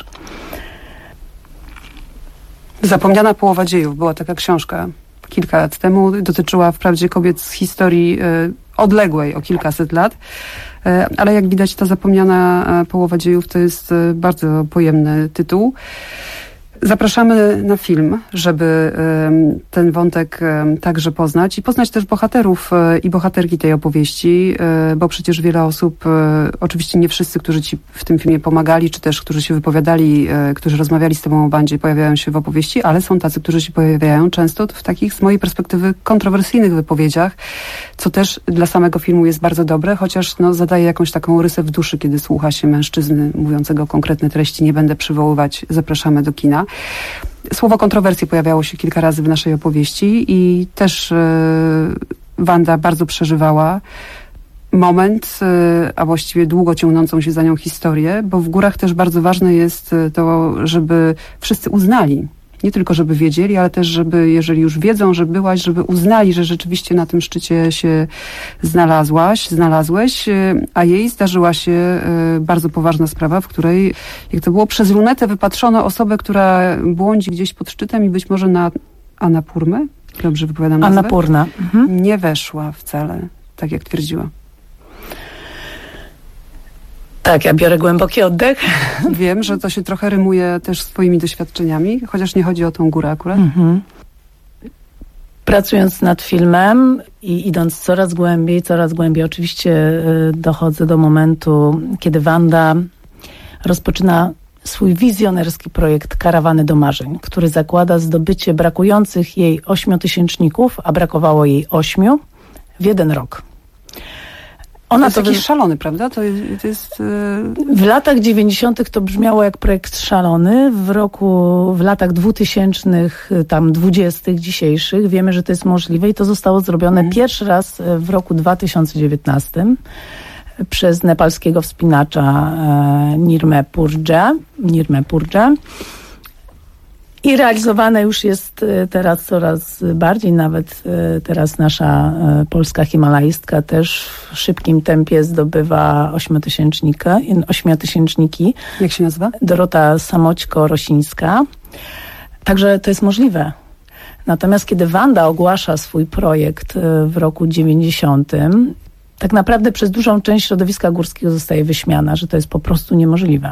Zapomniana połowa dziejów. Była taka książka kilka lat temu. Dotyczyła wprawdzie kobiet z historii y, odległej o kilkaset lat. Y, ale jak widać, ta zapomniana y, połowa dziejów to jest y, bardzo pojemny tytuł. Zapraszamy na film, żeby y, ten wątek y, także poznać i poznać też bohaterów y, i bohaterki tej opowieści, y, bo przecież wiele osób, y, oczywiście nie wszyscy, którzy ci w tym filmie pomagali, czy też którzy się wypowiadali, y, którzy rozmawiali z tobą o Wandzie, pojawiają się w opowieści, ale są tacy, którzy się pojawiają często w takich, z mojej perspektywy, kontrowersyjnych wypowiedziach, co też dla samego filmu jest bardzo dobre, chociaż no, zadaje jakąś taką rysę w duszy, kiedy słucha się mężczyzny mówiącego konkretne treści. Nie będę przywoływać, zapraszamy do kina. Słowo kontrowersje pojawiało się kilka razy w naszej opowieści i też y, Wanda bardzo przeżywała moment, y, a właściwie długo ciągnącą się za nią historię, bo w górach też bardzo ważne jest to, żeby wszyscy uznali, nie tylko żeby wiedzieli, ale też żeby, jeżeli już wiedzą, że byłaś, żeby uznali, że rzeczywiście na tym szczycie się znalazłaś, znalazłeś, a jej zdarzyła się bardzo poważna sprawa, w której, jak to było, przez lunetę wypatrzono osobę, która błądzi gdzieś pod szczytem i być może na Annapurmę, dobrze wypowiadam nazwę? Annapurna. Mhm. Nie weszła wcale, tak jak twierdziła. Tak, ja biorę głęboki oddech. Wiem, że to się trochę rymuje też z twoimi doświadczeniami, chociaż nie chodzi o tą górę akurat. Mhm. Pracując nad filmem i idąc coraz głębiej, coraz głębiej, oczywiście y, dochodzę do momentu, kiedy Wanda rozpoczyna swój wizjonerski projekt Karawany do Marzeń, który zakłada zdobycie brakujących jej ośmiotysięczników, a brakowało jej ośmiu, w jeden rok. Ona to jest to jakiś wy... szalony, prawda? To jest, to jest yy... W latach dziewięćdziesiątych to brzmiało jak projekt szalony. W roku, w latach dwutysięcznych, tam dwudziestych, dzisiejszych wiemy, że to jest możliwe i to zostało zrobione mm. pierwszy raz w roku dwa tysiące dziewiętnastym przez nepalskiego wspinacza e, Nirme Purdże. Nirme Purdże. I realizowane już jest teraz coraz bardziej, nawet teraz nasza polska himalajstka też w szybkim tempie zdobywa ośmiotysięcznika, ośmiotysięczniki. Jak się nazywa? Dorota Samoćko-Rosińska. Także to jest możliwe. Natomiast kiedy Wanda ogłasza swój projekt w roku dziewięćdziesiątym, tak naprawdę przez dużą część środowiska górskiego zostaje wyśmiana, że to jest po prostu niemożliwe.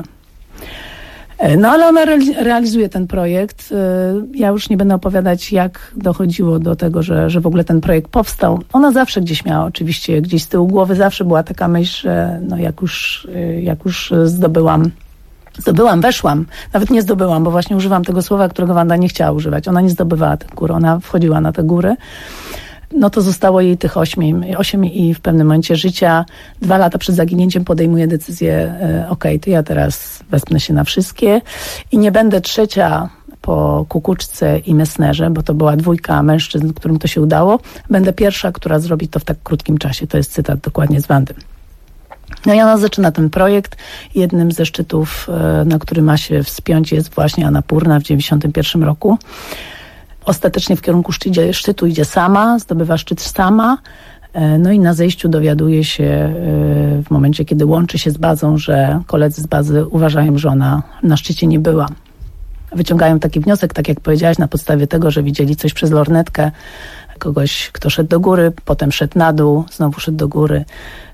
No ale ona realizuje ten projekt. Ja już nie będę opowiadać, jak dochodziło do tego, że, że w ogóle ten projekt powstał. Ona zawsze gdzieś miała, oczywiście gdzieś z tyłu głowy zawsze była taka myśl, że no jak już, jak już zdobyłam, zdobyłam, weszłam, nawet nie zdobyłam, bo właśnie używam tego słowa, którego Wanda nie chciała używać. Ona nie zdobywała tych gór, ona wchodziła na te góry. No to zostało jej tych ośmiu, osiem i w pewnym momencie życia, dwa lata przed zaginięciem podejmuje decyzję, e, okej, to ja teraz wespnę się na wszystkie i nie będę trzecia po Kukuczce i Messnerze, bo to była dwójka mężczyzn, którym to się udało. Będę pierwsza, która zrobi to w tak krótkim czasie. To jest cytat dokładnie z Wandy. No i ona zaczyna ten projekt. Jednym ze szczytów, e, na który ma się wspiąć, jest właśnie Annapurna w dziewięćdziesiątym pierwszym roku. Ostatecznie w kierunku szczycie, szczytu idzie sama, zdobywa szczyt sama, no i na zejściu dowiaduje się w momencie, kiedy łączy się z bazą, że koledzy z bazy uważają, że ona na szczycie nie była. Wyciągają taki wniosek, tak jak powiedziałaś, na podstawie tego, że widzieli coś przez lornetkę, kogoś, kto szedł do góry, potem szedł na dół, znowu szedł do góry.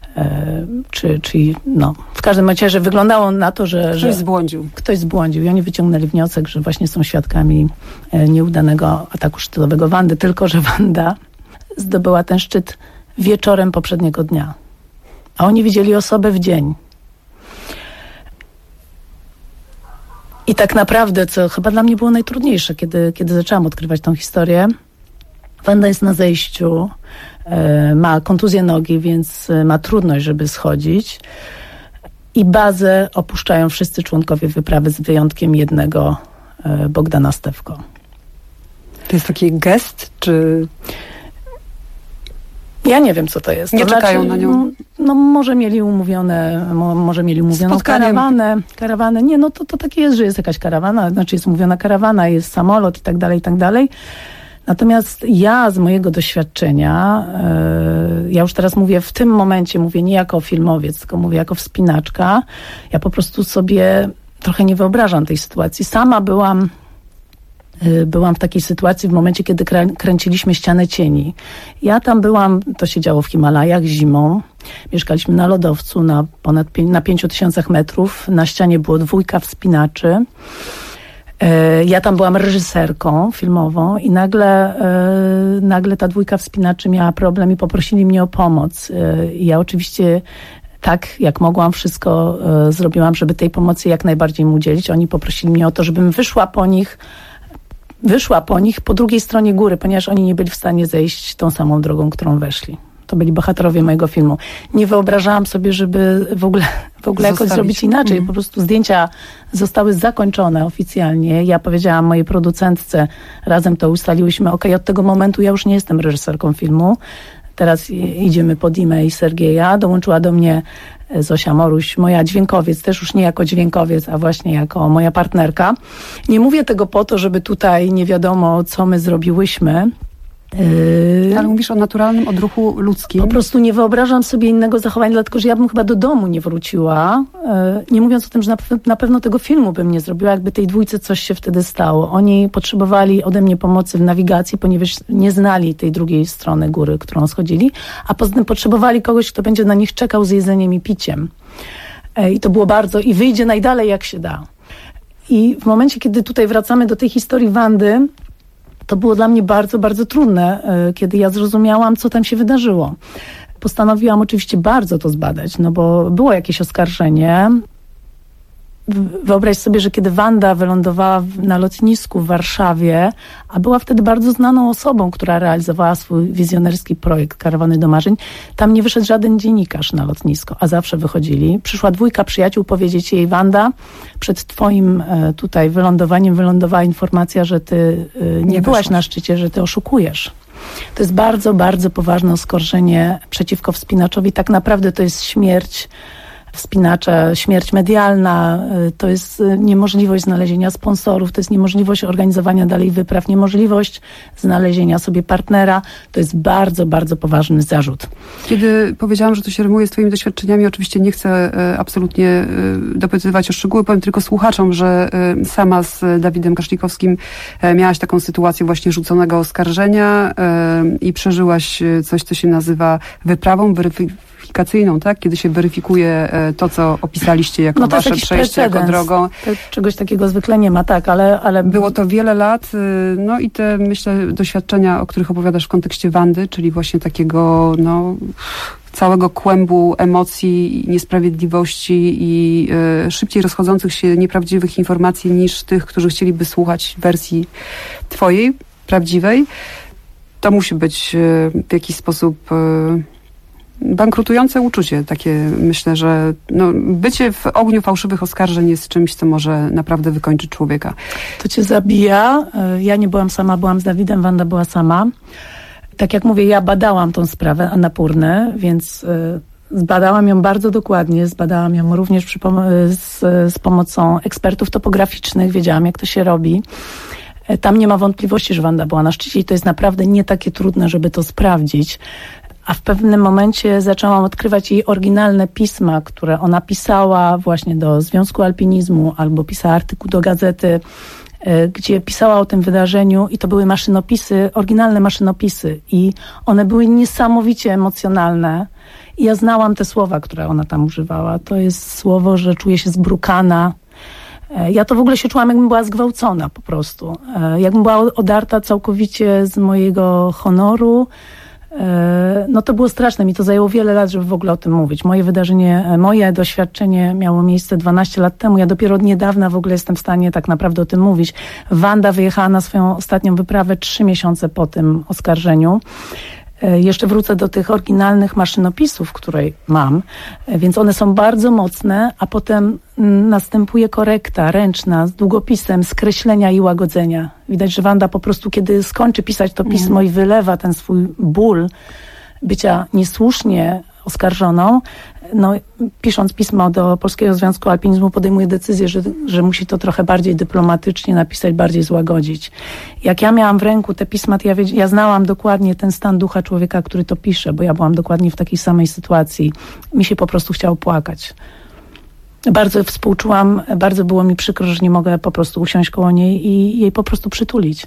Czy, czyli no, w każdym razie, że wyglądało na to, że ktoś że zbłądził. Ktoś zbłądził i oni wyciągnęli wniosek, że właśnie są świadkami nieudanego ataku szczytowego Wandy, tylko że Wanda zdobyła ten szczyt wieczorem poprzedniego dnia. A oni widzieli osobę w dzień. I tak naprawdę, co chyba dla mnie było najtrudniejsze, kiedy, kiedy zaczęłam odkrywać tą historię, Wanda jest na zejściu, ma kontuzję nogi, więc ma trudność, żeby schodzić i bazę opuszczają wszyscy członkowie wyprawy z wyjątkiem jednego, Bogdana Stewko. To jest taki gest, czy... Ja nie wiem, co to jest. Nie to czekają znaczy, na nią? No może mieli umówione, mo, może mieli umówioną Spotkaniem. karawanę. Karawanę. Nie, no to, to takie jest, że jest jakaś karawana, znaczy jest umówiona karawana, jest samolot i tak dalej, i tak dalej. Natomiast ja z mojego doświadczenia, yy, ja już teraz mówię w tym momencie, mówię nie jako filmowiec, tylko mówię jako wspinaczka, ja po prostu sobie trochę nie wyobrażam tej sytuacji. Sama byłam, yy, byłam w takiej sytuacji w momencie, kiedy krę- kręciliśmy Ścianę Cieni. Ja tam byłam, to się działo w Himalajach zimą, mieszkaliśmy na lodowcu na ponad pię- na pięciu tysiącach metrów, na ścianie było dwójka wspinaczy. Ja tam byłam reżyserką filmową i nagle, nagle ta dwójka wspinaczy miała problem i poprosili mnie o pomoc. I ja oczywiście tak, jak mogłam, wszystko zrobiłam, żeby tej pomocy jak najbardziej im udzielić. Oni poprosili mnie o to, żebym wyszła po nich, wyszła po nich po drugiej stronie góry, ponieważ oni nie byli w stanie zejść tą samą drogą, którą weszli. To byli bohaterowie mojego filmu. Nie wyobrażałam sobie, żeby w ogóle, w ogóle jakoś zrobić inaczej. Mm. Po prostu zdjęcia zostały zakończone oficjalnie. Ja powiedziałam mojej producentce, razem to ustaliłyśmy, okej, od tego momentu ja już nie jestem reżyserką filmu. Teraz idziemy po Dimę i Sergieja. Dołączyła do mnie Zosia Moruś, moja dźwiękowiec, też już nie jako dźwiękowiec, a właśnie jako moja partnerka. Nie mówię tego po to, żeby tutaj nie wiadomo, co my zrobiłyśmy. Ale mówisz o naturalnym odruchu ludzkim. Po prostu nie wyobrażam sobie innego zachowania, dlatego że ja bym chyba do domu nie wróciła. Nie mówiąc o tym, że na pewno tego filmu bym nie zrobiła, jakby tej dwójce coś się wtedy stało. Oni potrzebowali ode mnie pomocy w nawigacji, ponieważ nie znali tej drugiej strony góry, którą schodzili, a poza tym potrzebowali kogoś, kto będzie na nich czekał z jedzeniem i piciem. I to było bardzo... I wyjdzie najdalej jak się da. I w momencie, kiedy tutaj wracamy do tej historii Wandy, to było dla mnie bardzo, bardzo trudne, kiedy ja zrozumiałam, co tam się wydarzyło. Postanowiłam oczywiście bardzo to zbadać, no bo było jakieś oskarżenie. wyobraź sobie, że kiedy Wanda wylądowała na lotnisku w Warszawie, a była wtedy bardzo znaną osobą, która realizowała swój wizjonerski projekt Karawany do Marzeń, tam nie wyszedł żaden dziennikarz na lotnisko, a zawsze wychodzili. Przyszła dwójka przyjaciół powiedzieć jej: Wanda, przed twoim tutaj wylądowaniem wylądowała informacja, że ty nie, nie byłaś wyszłaś na szczycie, że ty oszukujesz. To jest bardzo, bardzo poważne oskarżenie przeciwko wspinaczowi. Tak naprawdę to jest śmierć wspinacza, śmierć medialna, to jest niemożliwość znalezienia sponsorów, to jest niemożliwość organizowania dalej wypraw, niemożliwość znalezienia sobie partnera. To jest bardzo, bardzo poważny zarzut. Kiedy powiedziałam, że to się rymuje z twoimi doświadczeniami, oczywiście nie chcę absolutnie dopytywać o szczegóły, powiem tylko słuchaczom, że sama z Dawidem Kaszlikowskim miałaś taką sytuację właśnie rzuconego oskarżenia i przeżyłaś coś, co się nazywa wyprawą weryfikacyjną, tak? Kiedy się weryfikuje to, co opisaliście jako no to wasze przejście, jako drogą. To czegoś takiego zwykle nie ma, tak, ale, ale... Było to wiele lat, no i te, myślę, doświadczenia, o których opowiadasz w kontekście Wandy, czyli właśnie takiego, no, całego kłębu emocji, niesprawiedliwości i y, szybciej rozchodzących się nieprawdziwych informacji niż tych, którzy chcieliby słuchać wersji twojej, prawdziwej. To musi być y, w jakiś sposób... Y, bankrutujące uczucie, takie myślę, że no, bycie w ogniu fałszywych oskarżeń jest czymś, co może naprawdę wykończyć człowieka. To cię zabija. Ja nie byłam sama, byłam z Dawidem, Wanda była sama. Tak jak mówię, ja badałam tą sprawę Annapurny, więc zbadałam ją bardzo dokładnie, zbadałam ją również przy pom- z, z pomocą ekspertów topograficznych, wiedziałam, jak to się robi. Tam nie ma wątpliwości, że Wanda była na szczycie i to jest naprawdę nie takie trudne, żeby to sprawdzić. A w pewnym momencie zaczęłam odkrywać jej oryginalne pisma, które ona pisała właśnie do Związku Alpinizmu albo pisała artykuł do gazety, gdzie pisała o tym wydarzeniu i to były maszynopisy, oryginalne maszynopisy i one były niesamowicie emocjonalne. I ja znałam te słowa, które ona tam używała. To jest słowo, że czuję się zbrukana. Ja to w ogóle się czułam, jakbym była zgwałcona po prostu. Jakbym była odarta całkowicie z mojego honoru. No to było straszne. Mi to zajęło wiele lat, żeby w ogóle o tym mówić. Moje wydarzenie, moje doświadczenie miało miejsce dwanaście lat temu. Ja dopiero od niedawna w ogóle jestem w stanie tak naprawdę o tym mówić. Wanda wyjechała na swoją ostatnią wyprawę trzy miesiące po tym oskarżeniu. Jeszcze wrócę do tych oryginalnych maszynopisów, które mam, więc one są bardzo mocne, a potem następuje korekta ręczna z długopisem, skreślenia i łagodzenia. Widać, że Wanda po prostu, kiedy skończy pisać to pismo i wylewa ten swój ból bycia niesłusznie oskarżoną, no, pisząc pismo do Polskiego Związku Alpinizmu podejmuje decyzję, że, że musi to trochę bardziej dyplomatycznie napisać, bardziej złagodzić. Jak ja miałam w ręku te pisma, to ja, wie, ja znałam dokładnie ten stan ducha człowieka, który to pisze, bo ja byłam dokładnie w takiej samej sytuacji. Mi się po prostu chciało płakać. Bardzo współczułam, bardzo było mi przykro, że nie mogę po prostu usiąść koło niej i jej po prostu przytulić.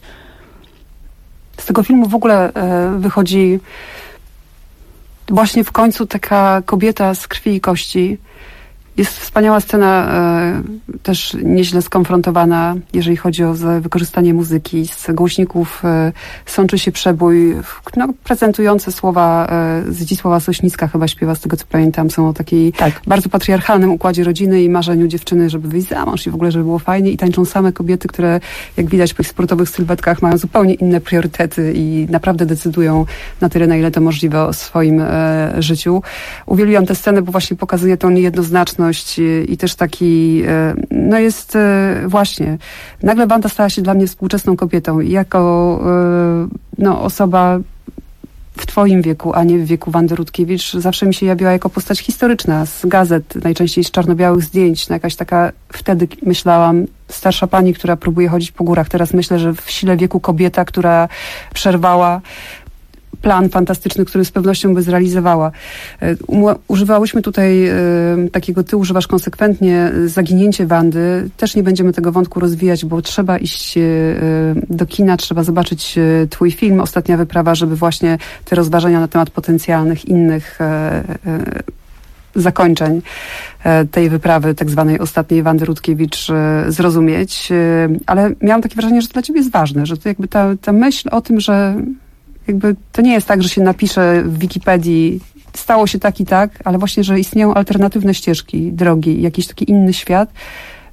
Z tego filmu w ogóle e, wychodzi właśnie w końcu taka kobieta z krwi i kości. Jest wspaniała scena, e, też nieźle skonfrontowana, jeżeli chodzi o wykorzystanie muzyki. Z głośników e, sączy się przebój, no, prezentujące słowa e, Zdzisława Sośnicka chyba śpiewa, z tego co pamiętam. Są o takiej tak. bardzo patriarchalnym układzie rodziny i marzeniu dziewczyny, żeby wyjść za mąż i w ogóle, żeby było fajnie. I tańczą same kobiety, które, jak widać po ich sportowych sylwetkach, mają zupełnie inne priorytety i naprawdę decydują na tyle, na ile to możliwe o swoim e, życiu. Uwielbiam tę scenę, bo właśnie pokazuje tą niejednoznaczność i też taki, no jest właśnie, nagle Wanda stała się dla mnie współczesną kobietą i jako no, osoba w twoim wieku, a nie w wieku Wandy Rutkiewicz, zawsze mi się jawiła jako postać historyczna z gazet, najczęściej z czarno-białych zdjęć, no jakaś taka, wtedy myślałam, starsza pani, która próbuje chodzić po górach. Teraz myślę, że w sile wieku kobieta, która przerwała plan fantastyczny, który z pewnością by zrealizowała. Używałyśmy tutaj e, takiego, ty używasz konsekwentnie, zaginięcie Wandy. Też nie będziemy tego wątku rozwijać, bo trzeba iść e, do kina, trzeba zobaczyć e, twój film, Ostatnia wyprawa, żeby właśnie te rozważania na temat potencjalnych innych e, e, zakończeń e, tej wyprawy, tak zwanej ostatniej Wandy Rutkiewicz e, zrozumieć. E, ale miałam takie wrażenie, że to dla ciebie jest ważne, że to jakby ta, ta myśl o tym, że jakby to nie jest tak, że się napisze w Wikipedii stało się tak i tak, ale właśnie, że istnieją alternatywne ścieżki, drogi, jakiś taki inny świat,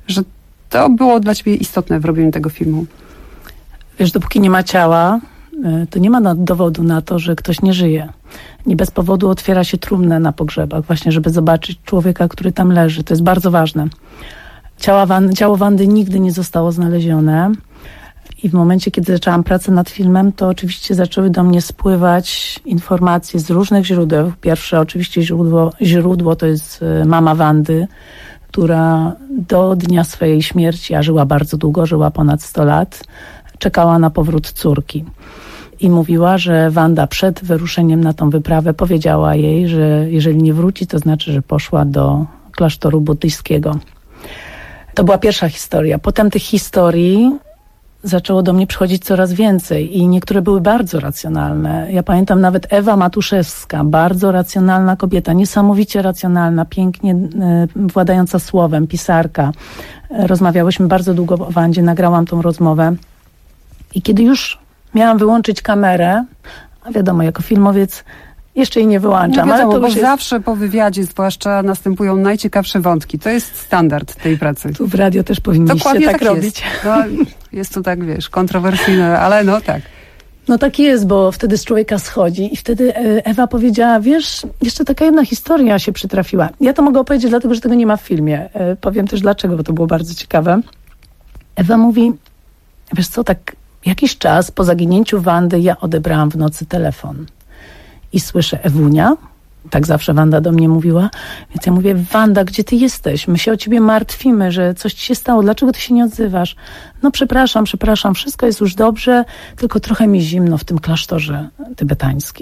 że to było dla ciebie istotne w robieniu tego filmu? Wiesz, dopóki nie ma ciała, to nie ma dowodu na to, że ktoś nie żyje. Nie bez powodu otwiera się trumnę na pogrzebach, właśnie żeby zobaczyć człowieka, który tam leży. To jest bardzo ważne. Ciała Wan- ciało Wandy nigdy nie zostało znalezione. I w momencie, kiedy zaczęłam pracę nad filmem, to oczywiście zaczęły do mnie spływać informacje z różnych źródeł. Pierwsze oczywiście źródło, źródło to jest mama Wandy, która do dnia swojej śmierci, a żyła bardzo długo, żyła ponad sto lat, czekała na powrót córki. I mówiła, że Wanda przed wyruszeniem na tą wyprawę powiedziała jej, że jeżeli nie wróci, to znaczy, że poszła do klasztoru buddyjskiego. To była pierwsza historia. Potem tych historii zaczęło do mnie przychodzić coraz więcej i niektóre były bardzo racjonalne. Ja pamiętam nawet Ewa Matuszewska, bardzo racjonalna kobieta, niesamowicie racjonalna, pięknie y, władająca słowem, pisarka. Rozmawiałyśmy bardzo długo o Wandzie, nagrałam tą rozmowę i kiedy już miałam wyłączyć kamerę, a wiadomo, jako filmowiec jeszcze jej nie wyłączam. No wiadomo, ale to bo już jest... zawsze po wywiadzie zwłaszcza następują najciekawsze wątki. To jest standard tej pracy. Tu w radio też powinniście Dokładnie tak, tak robić. Jest. No, jest to tak, wiesz, kontrowersyjne, ale no tak. No tak jest, bo wtedy z człowieka schodzi i wtedy Ewa powiedziała, wiesz, jeszcze taka jedna historia się przytrafiła. Ja to mogę opowiedzieć dlatego, że tego nie ma w filmie. Powiem też dlaczego, bo to było bardzo ciekawe. Ewa mówi, wiesz co, tak jakiś czas po zaginięciu Wandy ja odebrałam w nocy telefon. I słyszę, Ewunia, tak zawsze Wanda do mnie mówiła, więc ja mówię, Wanda, gdzie ty jesteś? My się o ciebie martwimy, że coś ci się stało, dlaczego ty się nie odzywasz? No przepraszam, przepraszam, wszystko jest już dobrze, tylko trochę mi zimno w tym klasztorze tybetańskim.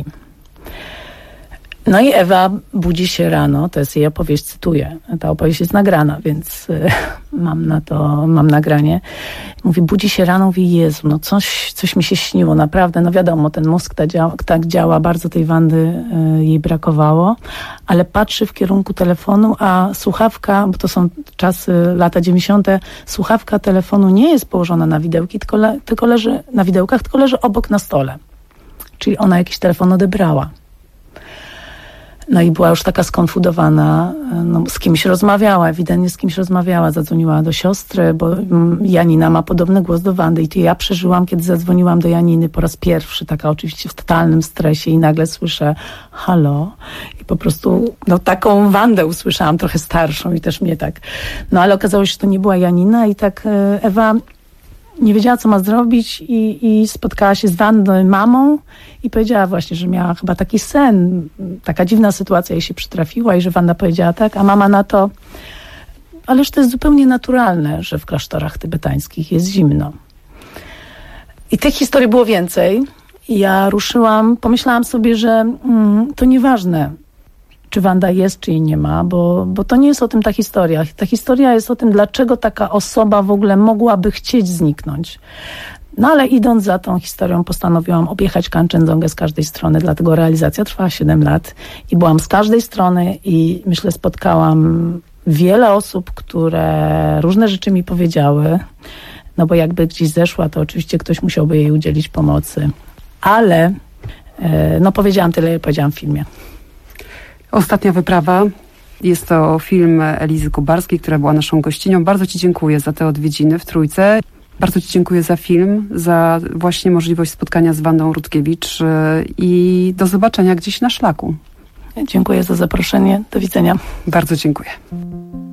No i Ewa budzi się rano, to jest jej opowieść, cytuję, ta opowieść jest nagrana, więc y, mam na to, mam nagranie. Mówi, budzi się rano, mówi, Jezu, no coś, coś mi się śniło, naprawdę, no wiadomo, ten mózg tak działa, tak działa, bardzo tej Wandy y, jej brakowało, ale patrzy w kierunku telefonu, a słuchawka, bo to są czasy, lata dziewięćdziesiąte, słuchawka telefonu nie jest położona na widełki, tylko, le, tylko leży na widełkach, tylko leży obok na stole. Czyli ona jakiś telefon odebrała. No i była już taka skonfudowana, no, z kimś rozmawiała, ewidentnie z kimś rozmawiała, zadzwoniła do siostry, bo Janina ma podobny głos do Wandy i to ja przeżyłam, kiedy zadzwoniłam do Janiny po raz pierwszy, taka oczywiście w totalnym stresie i nagle słyszę halo i po prostu no taką Wandę usłyszałam, trochę starszą i też mnie tak, no ale okazało się, że to nie była Janina i tak Ewa nie wiedziała, co ma zrobić i, i spotkała się z Wandą mamą i powiedziała właśnie, że miała chyba taki sen, taka dziwna sytuacja jej się przytrafiła i że Wanda powiedziała tak, a mama na to, ależ to jest zupełnie naturalne, że w klasztorach tybetańskich jest zimno. I tych historii było więcej i ja ruszyłam, pomyślałam sobie, że mm, to nieważne, czy Wanda jest, czy jej nie ma, bo, bo to nie jest o tym ta historia. Ta historia jest o tym, dlaczego taka osoba w ogóle mogłaby chcieć zniknąć. No ale idąc za tą historią, postanowiłam objechać Kanczenjungę z każdej strony, dlatego realizacja trwała siedem lat i byłam z każdej strony i myślę, spotkałam wiele osób, które różne rzeczy mi powiedziały, no bo jakby gdzieś zeszła, to oczywiście ktoś musiałby jej udzielić pomocy. Ale no powiedziałam tyle, ile powiedziałam w filmie. Ostatnia wyprawa. Jest to film Elizy Kubarskiej, która była naszą gościnią. Bardzo ci dziękuję za te odwiedziny w Trójce. Bardzo ci dziękuję za film, za właśnie możliwość spotkania z Wandą Rutkiewicz i do zobaczenia gdzieś na szlaku. Dziękuję za zaproszenie. Do widzenia. Bardzo dziękuję.